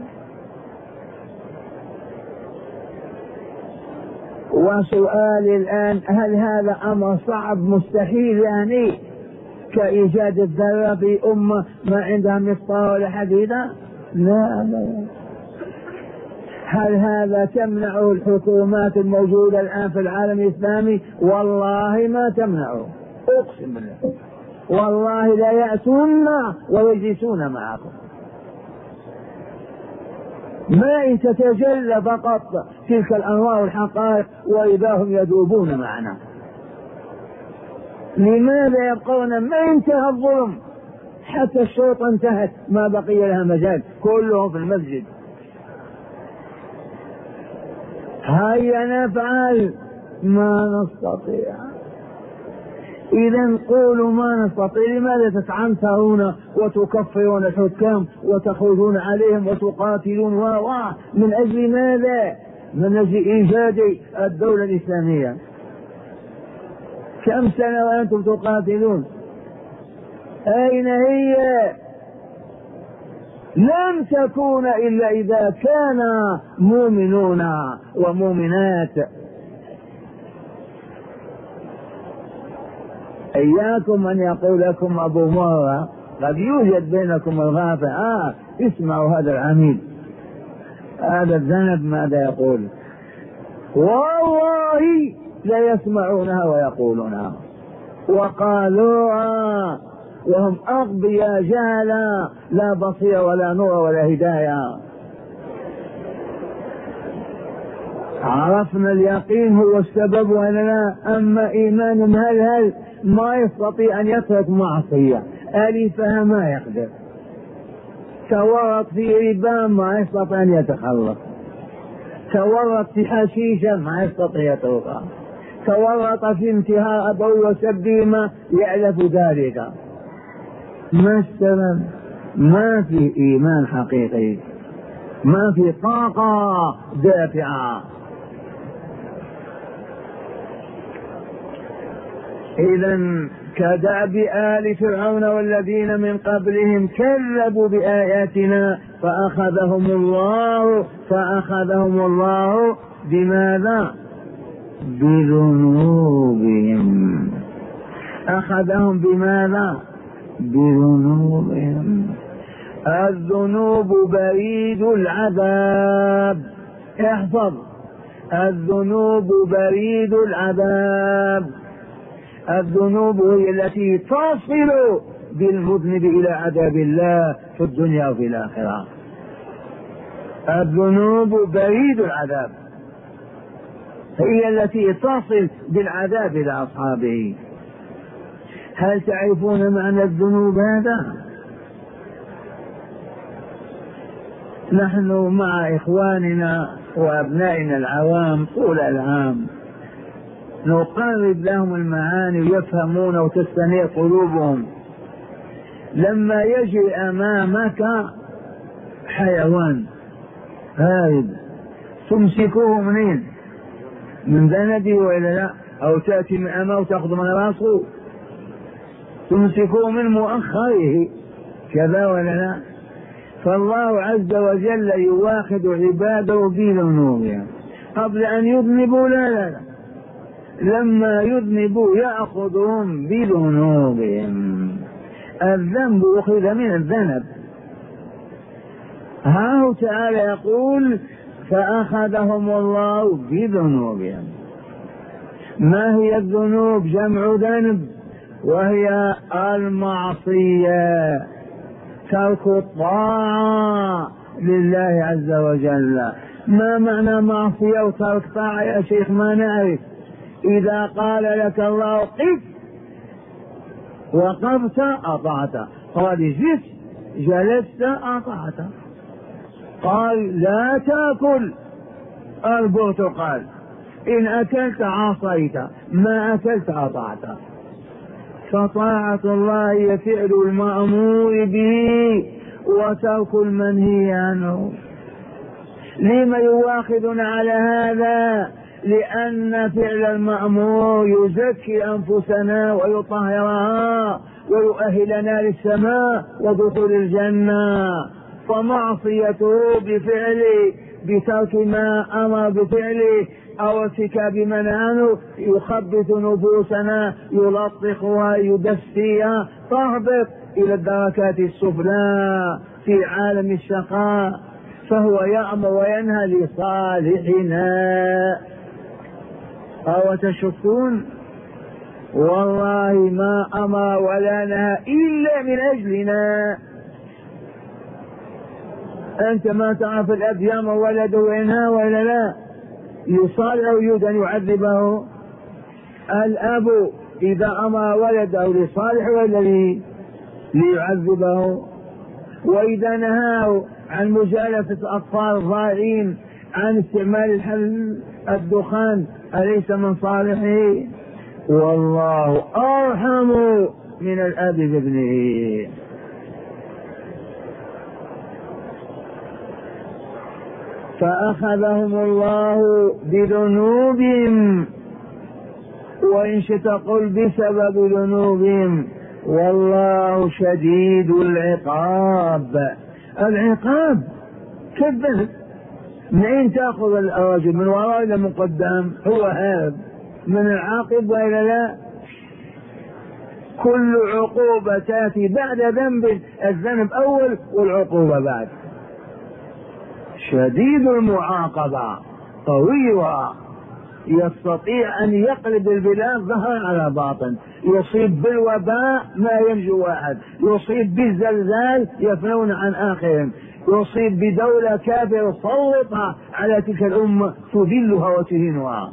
وسؤالي الآن، هل هذا أمر صعب مستحيل يعني كإيجاد الذرة في أمة ما عندها مسطرة ولا حديدة؟ لا لا. هل هذا تمنعه الحكومات الموجودة الآن في العالم الإسلامي؟ والله ما تمنعه، أقسم بالله، والله لا يأتون ويجلسون معكم. ما إن تتجلى فقط تلك الأنوار والحقائق وإذا هم يذوبون معنا. لماذا يبقون؟ ما انتهى الظلم، حتى الشرطة انتهت، ما بقي لها مجال، كلهم في المسجد. هيا نفعل ما نستطيع. إذا قولوا ما نستطيع. لماذا تتعنترون وتكفرون الحكام وتخرجون عليهم وتقاتلون و من أجل ماذا؟ من أجل إيجاد الدولة الإسلامية. كم سنة وأنتم تقاتلون؟ أين هي؟ لن تكون إلا إذا كان مؤمنون ومؤمنات. إياكم أن يقول لكم أبو مرة، قد يوجد بينكم الغافة، آه اسمعوا هذا العميد، هذا الذنب ماذا يقول، والله لا يسمعونها ويقولونها، وقالوها وهم أغبياء جهلا، لا بصير ولا نور ولا هداية. عرفنا اليقين هو السبب ولا لا؟ أما إيمان مهلهل ما يستطيع أن يترك معصية، ألفها ما يقدر، تورط في ربا ما يستطيع أن يتخلص، تورط في حشيشة ما يستطيع يتركها، تورط في انتهاء أبوه وسبهما يعلف ذلك. ما السبب؟ ما في إيمان حقيقي، ما في طاقة دافعة. إذن كدأب آل فرعون والذين من قبلهم كذبوا بآياتنا فأخذهم الله فأخذهم الله بماذا؟ بذنوبهم. أخذهم بماذا؟ بذنوبهم. الذنوب بريد العذاب. احفظ، الذنوب بريد العذاب. الذنوب هي التي تصل بالمذنب إلى عذاب الله في الدنيا وفي الآخرة. الذنوب بريد العذاب، هي التي تصل بالعذاب إلى أصحابه. هل تعرفون معنى الذنوب هذا؟ نحن مع إخواننا وأبنائنا العوام طول العام نقرب لهم المعاني ويفهمون وتستنير قلوبهم. لما يجي أمامك حيوان هارب تمسكوه منين؟ من ذنبه وإلا لا؟ أو تأتي من أمامه تأخذ من راسه؟ تمسكوه من مؤخره كذا ولا لا؟ فالله عز وجل يواخذ عباده بذنوبهم قبل أن يذنبوا. لا لا لا، لما يذنبوا يأخذهم بذنوبهم. الذنب أخذ من الذنب. ها هو تعالى يقول فأخذهم الله بذنوبهم. ما هي الذنوب؟ جمع ذنب، وهي المعصية، ترك الطاعة لله عز وجل. ما معنى معصية وترك طاعة يا شيخ؟ ما نعرف. إذا قال لك الله قف وقفت أطعت، قال جلست جلست أطعت، قال لا تأكل البرتقال، إن أكلت عصيت، ما أكلت أطعت. فطاعة الله هي فعل المأمور به وترك المنهي عنه. لما يواخذنا على هذا؟ لأن فعل المأمور يزكي أنفسنا ويطهرها ويؤهلنا للسماء ودخول الجنة، فمعصيته بفعل بترك ما أمر بفعله أو ارتكاب منعه يخبط نفوسنا، يلطخها، يدسيها، تهبط إلى الدركات السفلى في عالم الشقاء. فهو يأمر وينهى لصالحنا. أو تشكون؟ والله ما أمر ولا نهى إلا من أجلنا. أنت ما تعرف الأب يأمر ولده وينهى ولا لا؟ يصالح يريد أن يعذبه. الأب إذا أمر ولده لصالح والذي ليعذبه، وإذا نهاه عن مجالسة الأطفال الضائعين، عن استعمال الحل الدخان، أليس من صالحه؟ والله أرحم من الأب بابنه. فأخذهم الله بذنوبهم، وإن شئت قل بسبب ذنوبهم، والله شديد العقاب. العقاب كالذنب، منين تأخذ الرجل؟ من وراء إلى من قدام؟ هو هارب من العاقب وإلا لا؟ كل عقوبة تأتي بعد ذنب، الذنب أول والعقوبة بعد. شديد المعاقبة، قويها، يستطيع أن يقلب البلاد ظهرا على باطن، يصيب بالوباء ما ينجو واحد، يصيب بالزلزال يفنون عن آخرهم، يصيب بدولة كافرة سلطها على تلك الأمة تذلها وتهينها.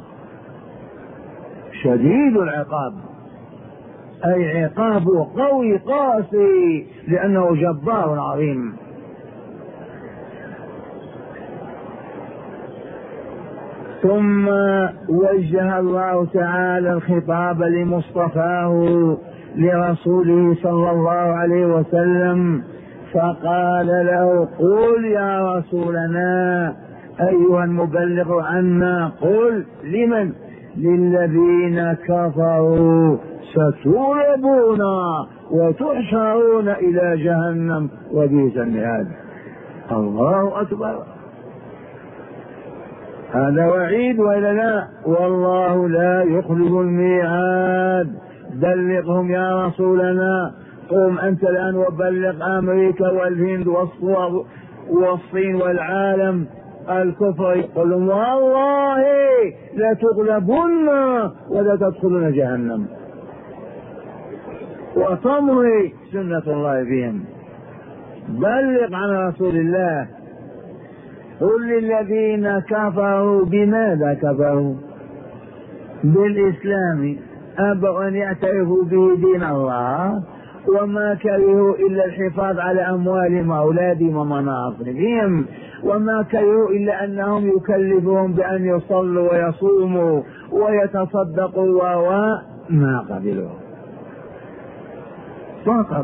شديد العقاب، أي عقابه قوي قاسي لأنه جبار عظيم. ثم وجه الله تعالى الخطاب لمصطفاه لرسوله صلى الله عليه وسلم، فقال له قل يا رسولنا أيها المبلغ عنا، قل لمن؟ للذين كفروا ستغلبون وتحشرون إلى جهنم وبئس المهاد. الله أكبر، هذا وعيد ولا لا؟ والله لا يخلف الميعاد. بلغهم يا رسولنا، قم أنت الآن وبلغ أمريكا والهند والصين والعالم الكفر، يقول والله لا تغلبن ولا تدخلون جهنم، وتمضي سنة الله بهم. بلغ عن رسول الله. قل للذين كفروا، بماذا كفروا؟ بالإسلام، أبوا أن يعترفوا به دين الله، وما كرهوا إلا الحفاظ على أموالهم وأولادهم ومناصبهم، وما كرهوا إلا أنهم يكلفون بأن يصلوا ويصوموا ويتصدقوا وما قبلوا فقط.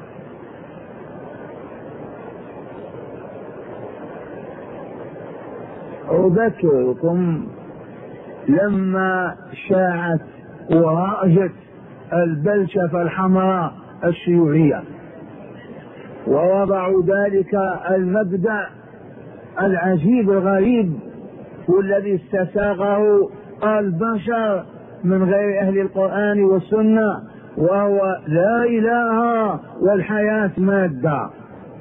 أذكركم لما شاعت ورأجت البلشفة الحمراء الشيوعية، ووضعوا ذلك المبدأ العجيب الغريب والذي استساغه البشر من غير أهل القرآن والسنة، وهو لا إله والحياة مادة.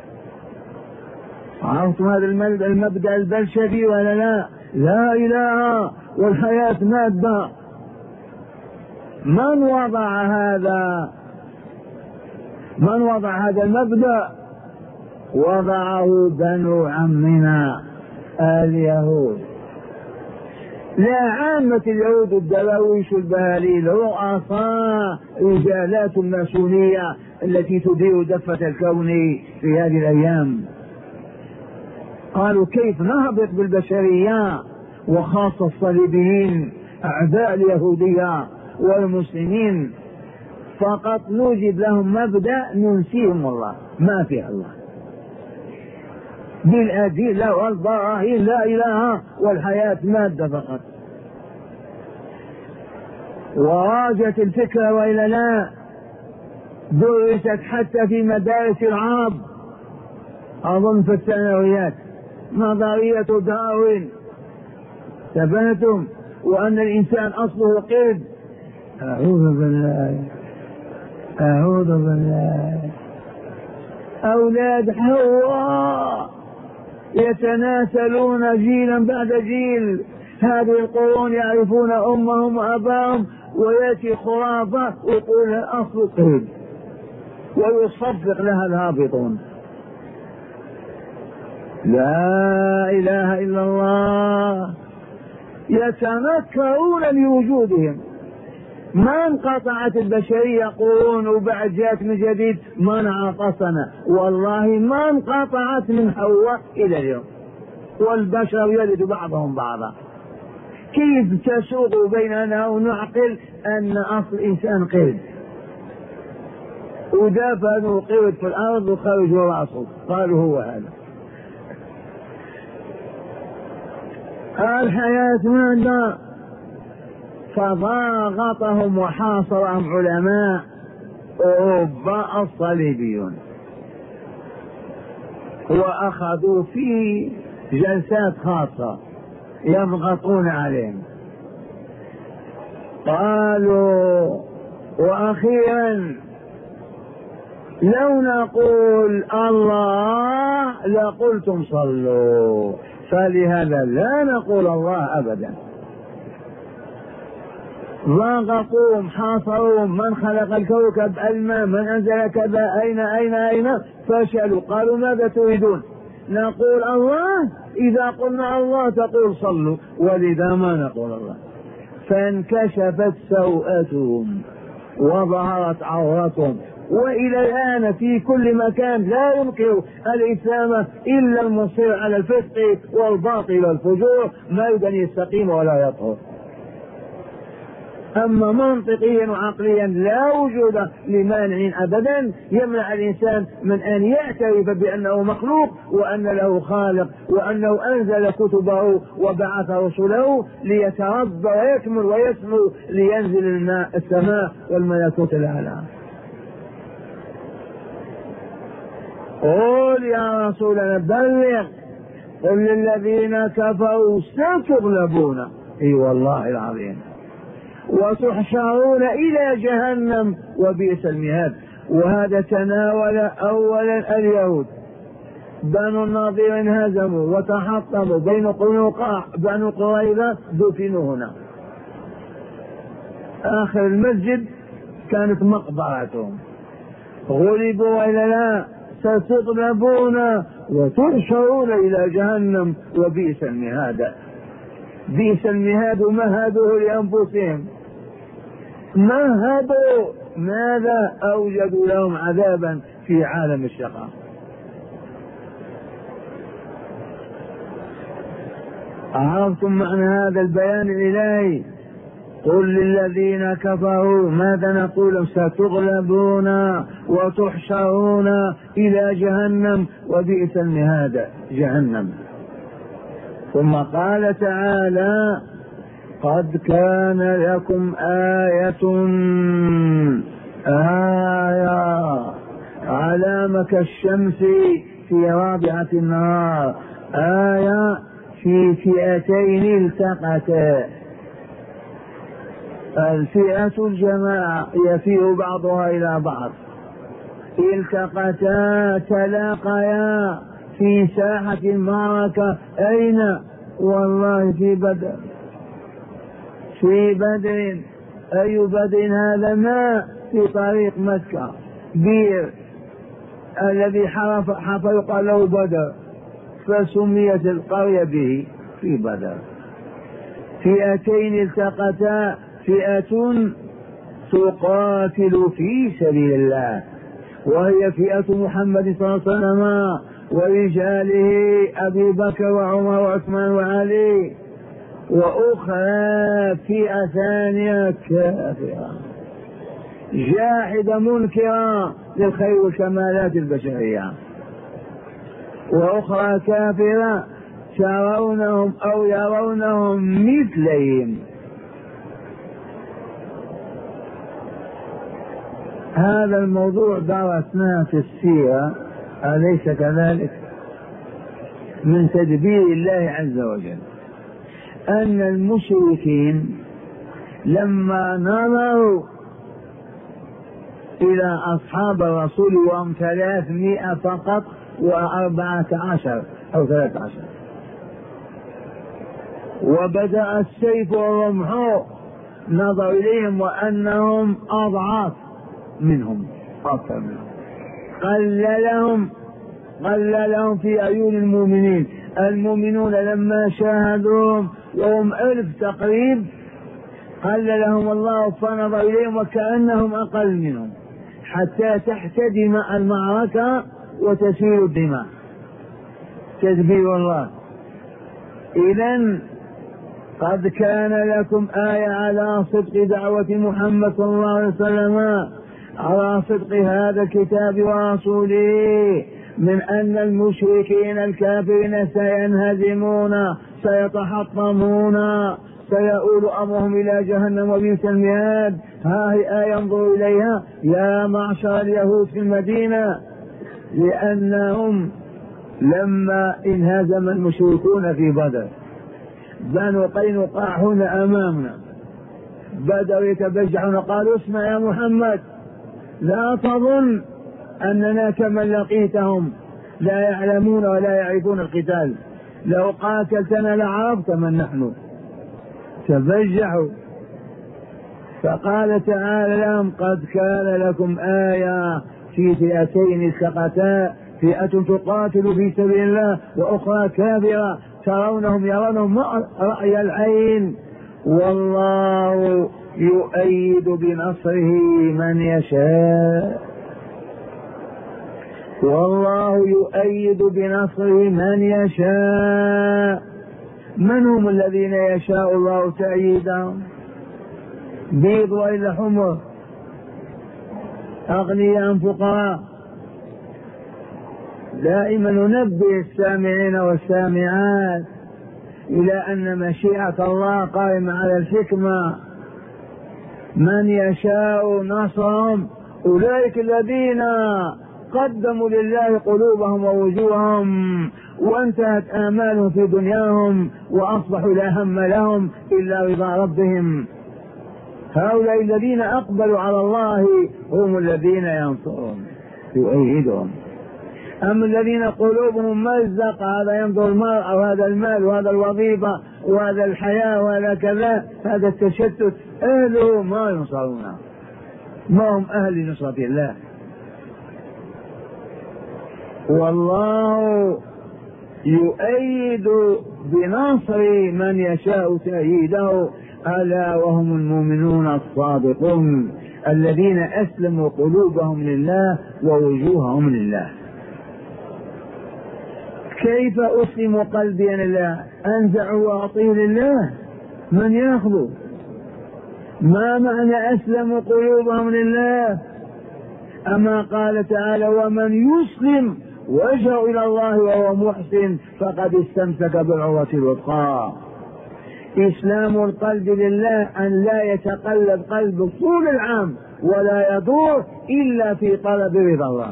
عرفتم هذا المبدأ البلشفي ولا لا؟ لا إله والحياة مادة. من وضع هذا؟ من وضع هذا المبدأ؟ وضعه بنو عمنا اليهود. لا عامة اليهود الدراويش البهاليل، رؤساء رجالات الماسونية التي تدير دفة الكون في هذه الأيام. قالوا كيف نهبط بالبشرية، وخاصة الصليبيين أعداء اليهودية والمسلمين، فقط نوجد لهم مبدأ ننسيهم الله، ما في الله، بالأدلة والبراهين لا إله والحياة مادة فقط. وراجت الفكرة وإلا لا، درست حتى في مدارس العرب، أظن في الثانويات، نظرية داروين، ثبتتم وأن الإنسان أصله قرد. أعوذ بالله أعوذ بالله. أولاد حواء يتناسلون جيلا بعد جيل، هذه القرون يعرفون أمهم وأباهم، ويأتي خرافة ويقول أصل قرد ويصفق لها الهابطون. لا إله إلا الله. يتنكرون لوجودهم. ما انقطعت البشرية قرون وبعد جاءت من جديد ما نعطسنا، والله ما انقطعت من حواء إلى اليوم، والبشر يلد بعضهم بعضا. كيف تسوق بيننا ونعقل أن أصل الإنسان قرد، ودفنوا قرد في الأرض وخرجوا رأسه قالوا هو هذا. الحياة مادة. فضاغطهم وحاصرهم علماء أوروبا الصليبيون، وأخذوا في جلسات خاصة يضغطون عليهم. قالوا وأخيرا لو نقول الله لقلتم صلوا، فلهذا لا نقول الله أبدا. ضاغطوهم حاصروهم، من خلق الكوكب، الماء، من أنزل كذا، أين أين أين، فشلوا. قالوا ماذا تريدون؟ نقول الله، إذا قلنا الله تقول صلوا، ولذا ما نقول الله. فانكشفت سوءتهم وظهرت عورتهم، وإلى الآن في كل مكان لا ينكر الإسلام إلا المصير على الفسق والباطل والفجور، ما يريد أن يستقيم ولا يطهر. أما منطقيا وعقليا لا وجود لمانع أبدا يمنع الإنسان من أن يعترف بأنه مخلوق، وأن له خالق، وأنه أنزل كتبه وبعث رسله ليتربى ويكمل ويسمو لينزل الماء السماء والملكوت الأعلى. قل يا رسولنا بلغ، قل للذين كفروا ستغلبون، اي والله العظيم، وتحشرون إلى جهنم وبئس المهاد. وهذا تناول أولا اليهود. بنو النضير انهزموا وتحطموا، بين قنوقاع بنو قريظة دفنوا هنا. آخر المسجد كانت مقبرتهم. غلبوا وإلا لا، ستغلبون وتحشرون إلى جهنم وبئس المهاد. بئس المهاد مهاده لأنفسهم، مهدوا ماذا؟ أوجدوا لهم عذابا في عالم الشقاء. عرفتم معنى هذا البيان الإلهي؟ قل للذين كفروا ماذا نقول؟ ستغلبون وتحشرون إلى جهنم وبئس المهاد جهنم. ثم قال تعالى قد كان لكم آية آية علامة كالشمس في رابعة النهار، آية في فئتين التقتا، الفئة الجماعة يفيء بعضها إلى بعض، التقتا تلاقيا في ساحة المعركة. أين؟ والله في بدر، في بدر. أي بدر هذا؟ ما في طريق مكة، بير الذي حرف حفر يقال له بدر، فسميت القرية به في بدر. فئتين التقتا، فئة تقاتل في سبيل الله وهي فئة محمد صلى الله عليه وسلم ورجاله أبي بكر وعمر وعثمان وعلي، وأخرى فئة ثانية كافرة جاحدة منكرة للخير والكمالات البشرية، وأخرى كافرة ترونهم أو يرونهم مثلهم. هذا الموضوع درسناه في السيرة، أليس كذلك؟ من تدبير الله عز وجل أن المشركين لما نظروا إلى أصحاب الرسول وهم ثلاثمائة فقط وأربعة عشر أو ثلاثة عشر، وبدأ السيف والرمح، نظر إليهم وأنهم أضعاف منهم أكثر منهم، قللهم قللهم في عيون المؤمنين. المؤمنون لما شاهدوهم وهم ألف تقريب قللهم الله، فنظر إليهم وكأنهم أقل منهم حتى تحتدم المعركة وتسيل الدماء. تدبير الله. إذن قد كان لكم آية على صدق دعوة محمد صلى الله عليه وسلم، على صدق هذا الكتاب ورسوله، من أن المشركين الكافرين سينهزمون سيتحطمون سيؤول أمرهم إلى جهنم وبئس المهاد. ها هي آية انظروا إليها يا معشر اليهود في المدينة، لأنهم لما انهزم المشركون في بدر، بنو قينقاع هنا أمامنا، بدأوا يتبجحون قالوا اسمع يا محمد لا تظن أننا كمن لقيتهم لا يعلمون ولا يعرفون القتال، لو قاتلتنا لعرفت من نحن. تبجحوا. فقال تعالى لهم قد كان لكم آية في فئتين التقتا، فئة تقاتل في سبيل الله وأخرى كافرة ترونهم يرونهم رأي العين، والله يؤيد بنصره من يشاء، والله يؤيد بنصره من يشاء. من هم الذين يشاء الله تأييدهم؟ بيض وإلا حمر، أغنياء فقراء. دائما ننبه السامعين والسامعات إلى أن مشيئة الله قائمة على الحكمة. من يشاء نصرهم أولئك الذين قدموا لله قلوبهم ووجوههم وانتهت آمالهم في دنياهم وأصبحوا لا هم لهم إلا رضا ربهم. هؤلاء الذين أقبلوا على الله هم الذين ينصرون يؤيدهم. أما الذين قلوبهم مزق، هذا ينظر المرأة وهذا المال وهذا الوظيفة وهذا الحياة وهذا كذا، هذا التشتت، أهله ما ينصرون، ما هم أهل لنصرة الله. والله يؤيد بنصر من يشاء تأييده، ألا وهم المؤمنون الصادقون الذين أسلموا قلوبهم لله ووجوههم لله. كيف أسلم قلبي لله؟ أنزع وأعطيه لله، من يأخذ؟ ما معنى أسلموا قلوبهم لله؟ أما قال تعالى ومن يسلم وجهه إلى الله وهو محسن فقد استمسك بالعروة الوثقى. إسلام القلب لله أن لا يتقلب قلب طول العام ولا يدور إلا في طلب رضا الله.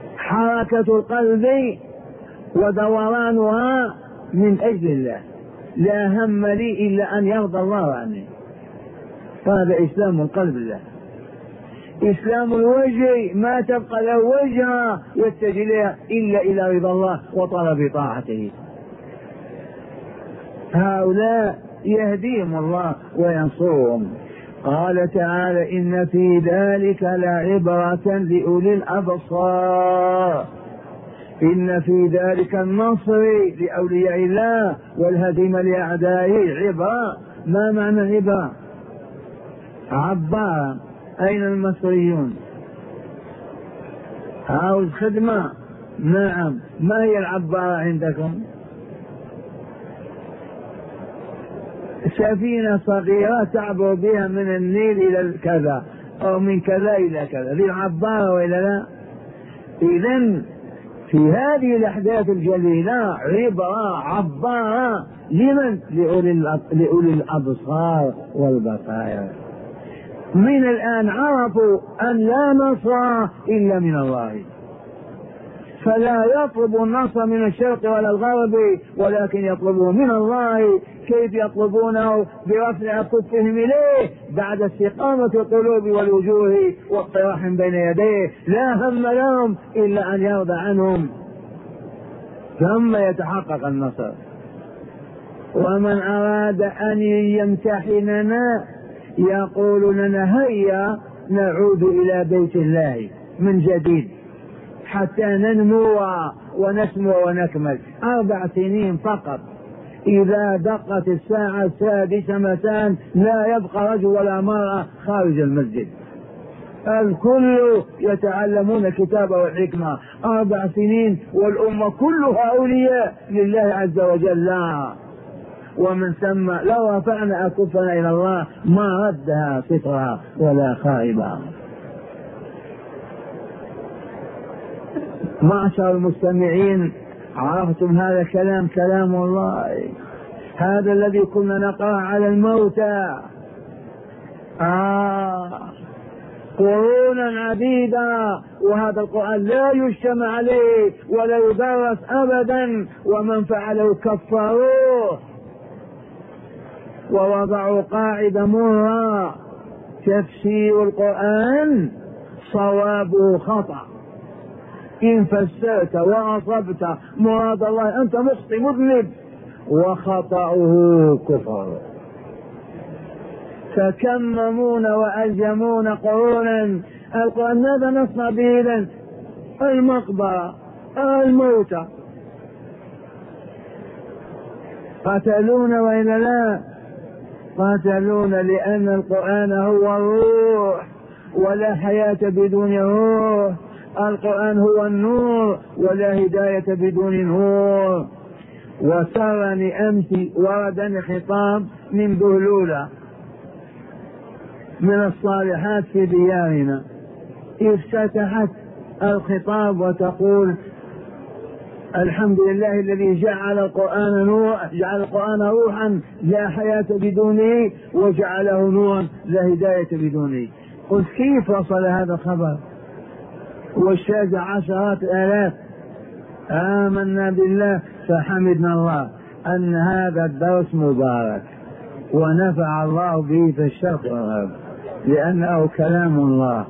حركة القلب ودورانها من أجل الله، لا هم لي إلا أن يرضى الله عني. هذا إسلام القلب له. إسلام الوجه ما تبقى له وجهه يتجه إليها إلا إلى رضا الله وطلب طاعته. هؤلاء يهديهم الله وينصرهم. قال تعالى: إن في ذلك لعبرة لأولي الأبصار. إن في ذلك النصر لأولياء الله والهزيمة لأعدائه عبرة. ما معنى عبرة؟ عبارة. أين المصريون؟ عاوز خدمة؟ نعم. ما هي العبارة عندكم؟ سفينة صغيرة تعبر بها من النيل إلى كذا أو من كذا إلى كذا، ذي العبارة وإلا لا؟ إذن في هذه الأحداث الجليلة عبرة عبارة لمن؟ لأولي الأبصار والبصائر. من الآن عرفوا أن لا نصر إلا من الله، فلا يطلب النصر من الشرق ولا الغرب، ولكن يطلبه من الله. كيف يطلبونه؟ برفع كفهم إليه بعد استقامة القلوب والوجوه واطراح بين يديه. لا هم لهم إلا أن يرضى عنهم، ثم يتحقق النصر. ومن أراد أن يمتحننا يقول لنا: هيا نعود إلى بيت الله من جديد حتى ننمو ونسمو ونكمل. أربع سنين فقط. إذا دقت الساعة السادسة مساء لا يبقى رجل ولا مرأة خارج المسجد، الكل يتعلمون كتاب والحكمة. أربع سنين والأمة كلها أولياء لله عز وجل. لا. ومن ثم لو رفعنا أكفنا إلى الله ما ردها سترها ولا خائبا. معشر المستمعين، عرفتم هذا كلام كلام الله، هذا الذي كنا نقرأ على الموتى. آه قرونا عديدة، وهذا القرآن لا يجتمع عليه ولا يدرس أبدا، ومن فعله كفروه ووضعوا قاعدة مرة: تفسير القرآن صوابه خطأ، إن فسرت وأصبت مراد الله أنت مخطئ مذنب، وخطأه كفر. فكممون وألزمون قرونا. القرآن ماذا نصنع به إذن؟ المقبرة، الموتى. قتلون وإلا لا؟ قتلون، لأن القرآن هو الروح، ولا حياة بدون روح. القرآن هو النور، ولا هداية بدون نور. وسرني أمس وردني خطاب من بهلولة من الصالحات في ديارنا، افتتحت الخطاب وتقول: الحمد لله الذي جعل القرآن نور، جعل القرآن روحا لا حياة بدونه، وجعله نورا لا هداية بدونه. قلت: كيف وصل هذا الخبر؟ والشاهد عشرات آلاف. آمنا بالله فحمدنا الله أن هذا الدرس مبارك ونفع الله به في الشرق والغرب، لأنه كلام الله.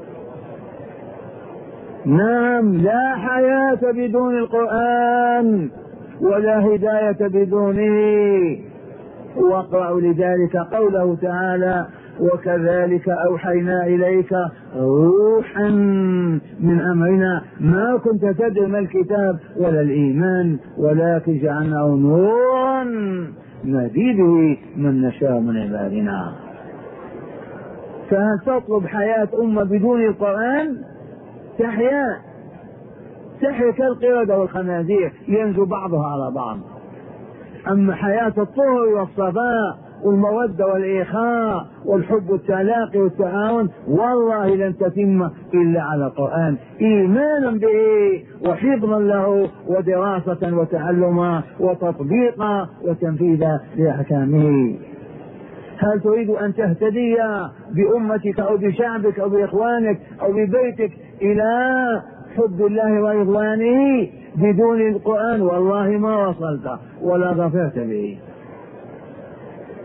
نعم، لا حياة بدون القرآن ولا هداية بدونه. واقرأوا لذلك قوله تعالى: وكذلك أوحينا إليك روحا من أمرنا ما كنت تدري ما الكتاب ولا الإيمان ولكن جعلناه نورا نهدي به من نشاء من عبادنا. فهل تطلب حياة أمة بدون القرآن؟ تحيا تحيا كالقردة والخنازير، ينزو بعضها على بعض. أما حياة الطهر والصفاء والمودة والإخاء والحب والتلاقي والتعاون والله لن تتم إلا على القرآن، إيمانا به وحفظا له ودراسة وتعلما وتطبيقا وتنفيذا لأحكامه. هل تريد أن تهتدي بأمتك أو بشعبك أو بإخوانك أو ببيتك إلى حب الله ورضوانه بدون القرآن؟ والله ما وصلت ولا ظفرت به.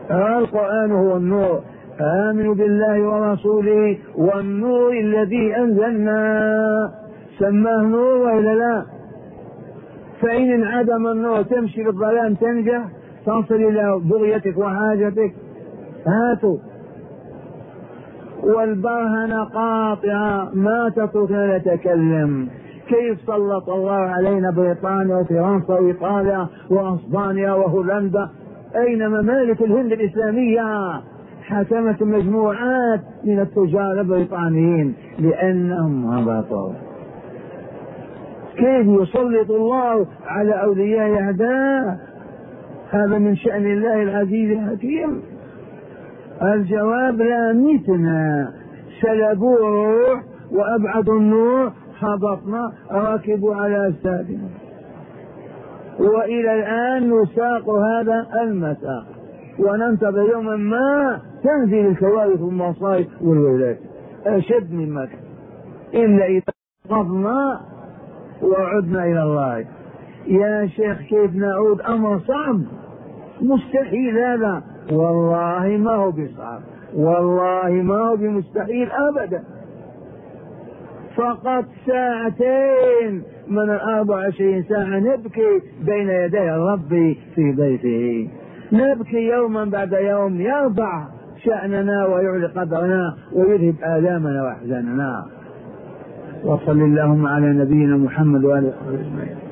القرآن هو النور. آمنوا بالله ورسوله والنور الذي أنزلنا. سماه نور وإلا لا؟ فإن انعدم النور تمشي بالظلام تنجح تصل إلى بغيتك وحاجتك. هاتوا. والبرهنة قاطعة ما تتركنا نتكلم. كيف سلط الله علينا بريطانيا وفرنسا وإيطاليا وأسبانيا وهولندا؟ أين ممالك الهند الإسلامية؟ حكمت مجموعات من التجار البريطانيين لأنهم هبطوا. كيف يسلط الله على أولياء أعداء؟ هذا من شأن الله العزيز الحكيم. الجواب لا متنا، سلبوا الروح وأبعدوا النور، هبطنا ركبوا على أجسادنا، وإلى الآن نساق هذا المساق وننتظر يوما ما تنزل الكوارث والمصائب والويلات أشد من مكة، إلا إذا قضنا وعدنا إلى الله. يا شيخ كيف نعود؟ أمر صعب مستحيل هذا، والله ما هو بصعب، والله ما هو بمستحيل أبدا. فقط ساعتين من الأربع وعشرين ساعة نبكي بين يدي الرب في بيته، نبكي يوما بعد يوم يرفع شأننا ويعلي قدرنا ويذهب آلامنا وأحزاننا. وصل اللهم على نبينا محمد وآله وصحبه أجمعين.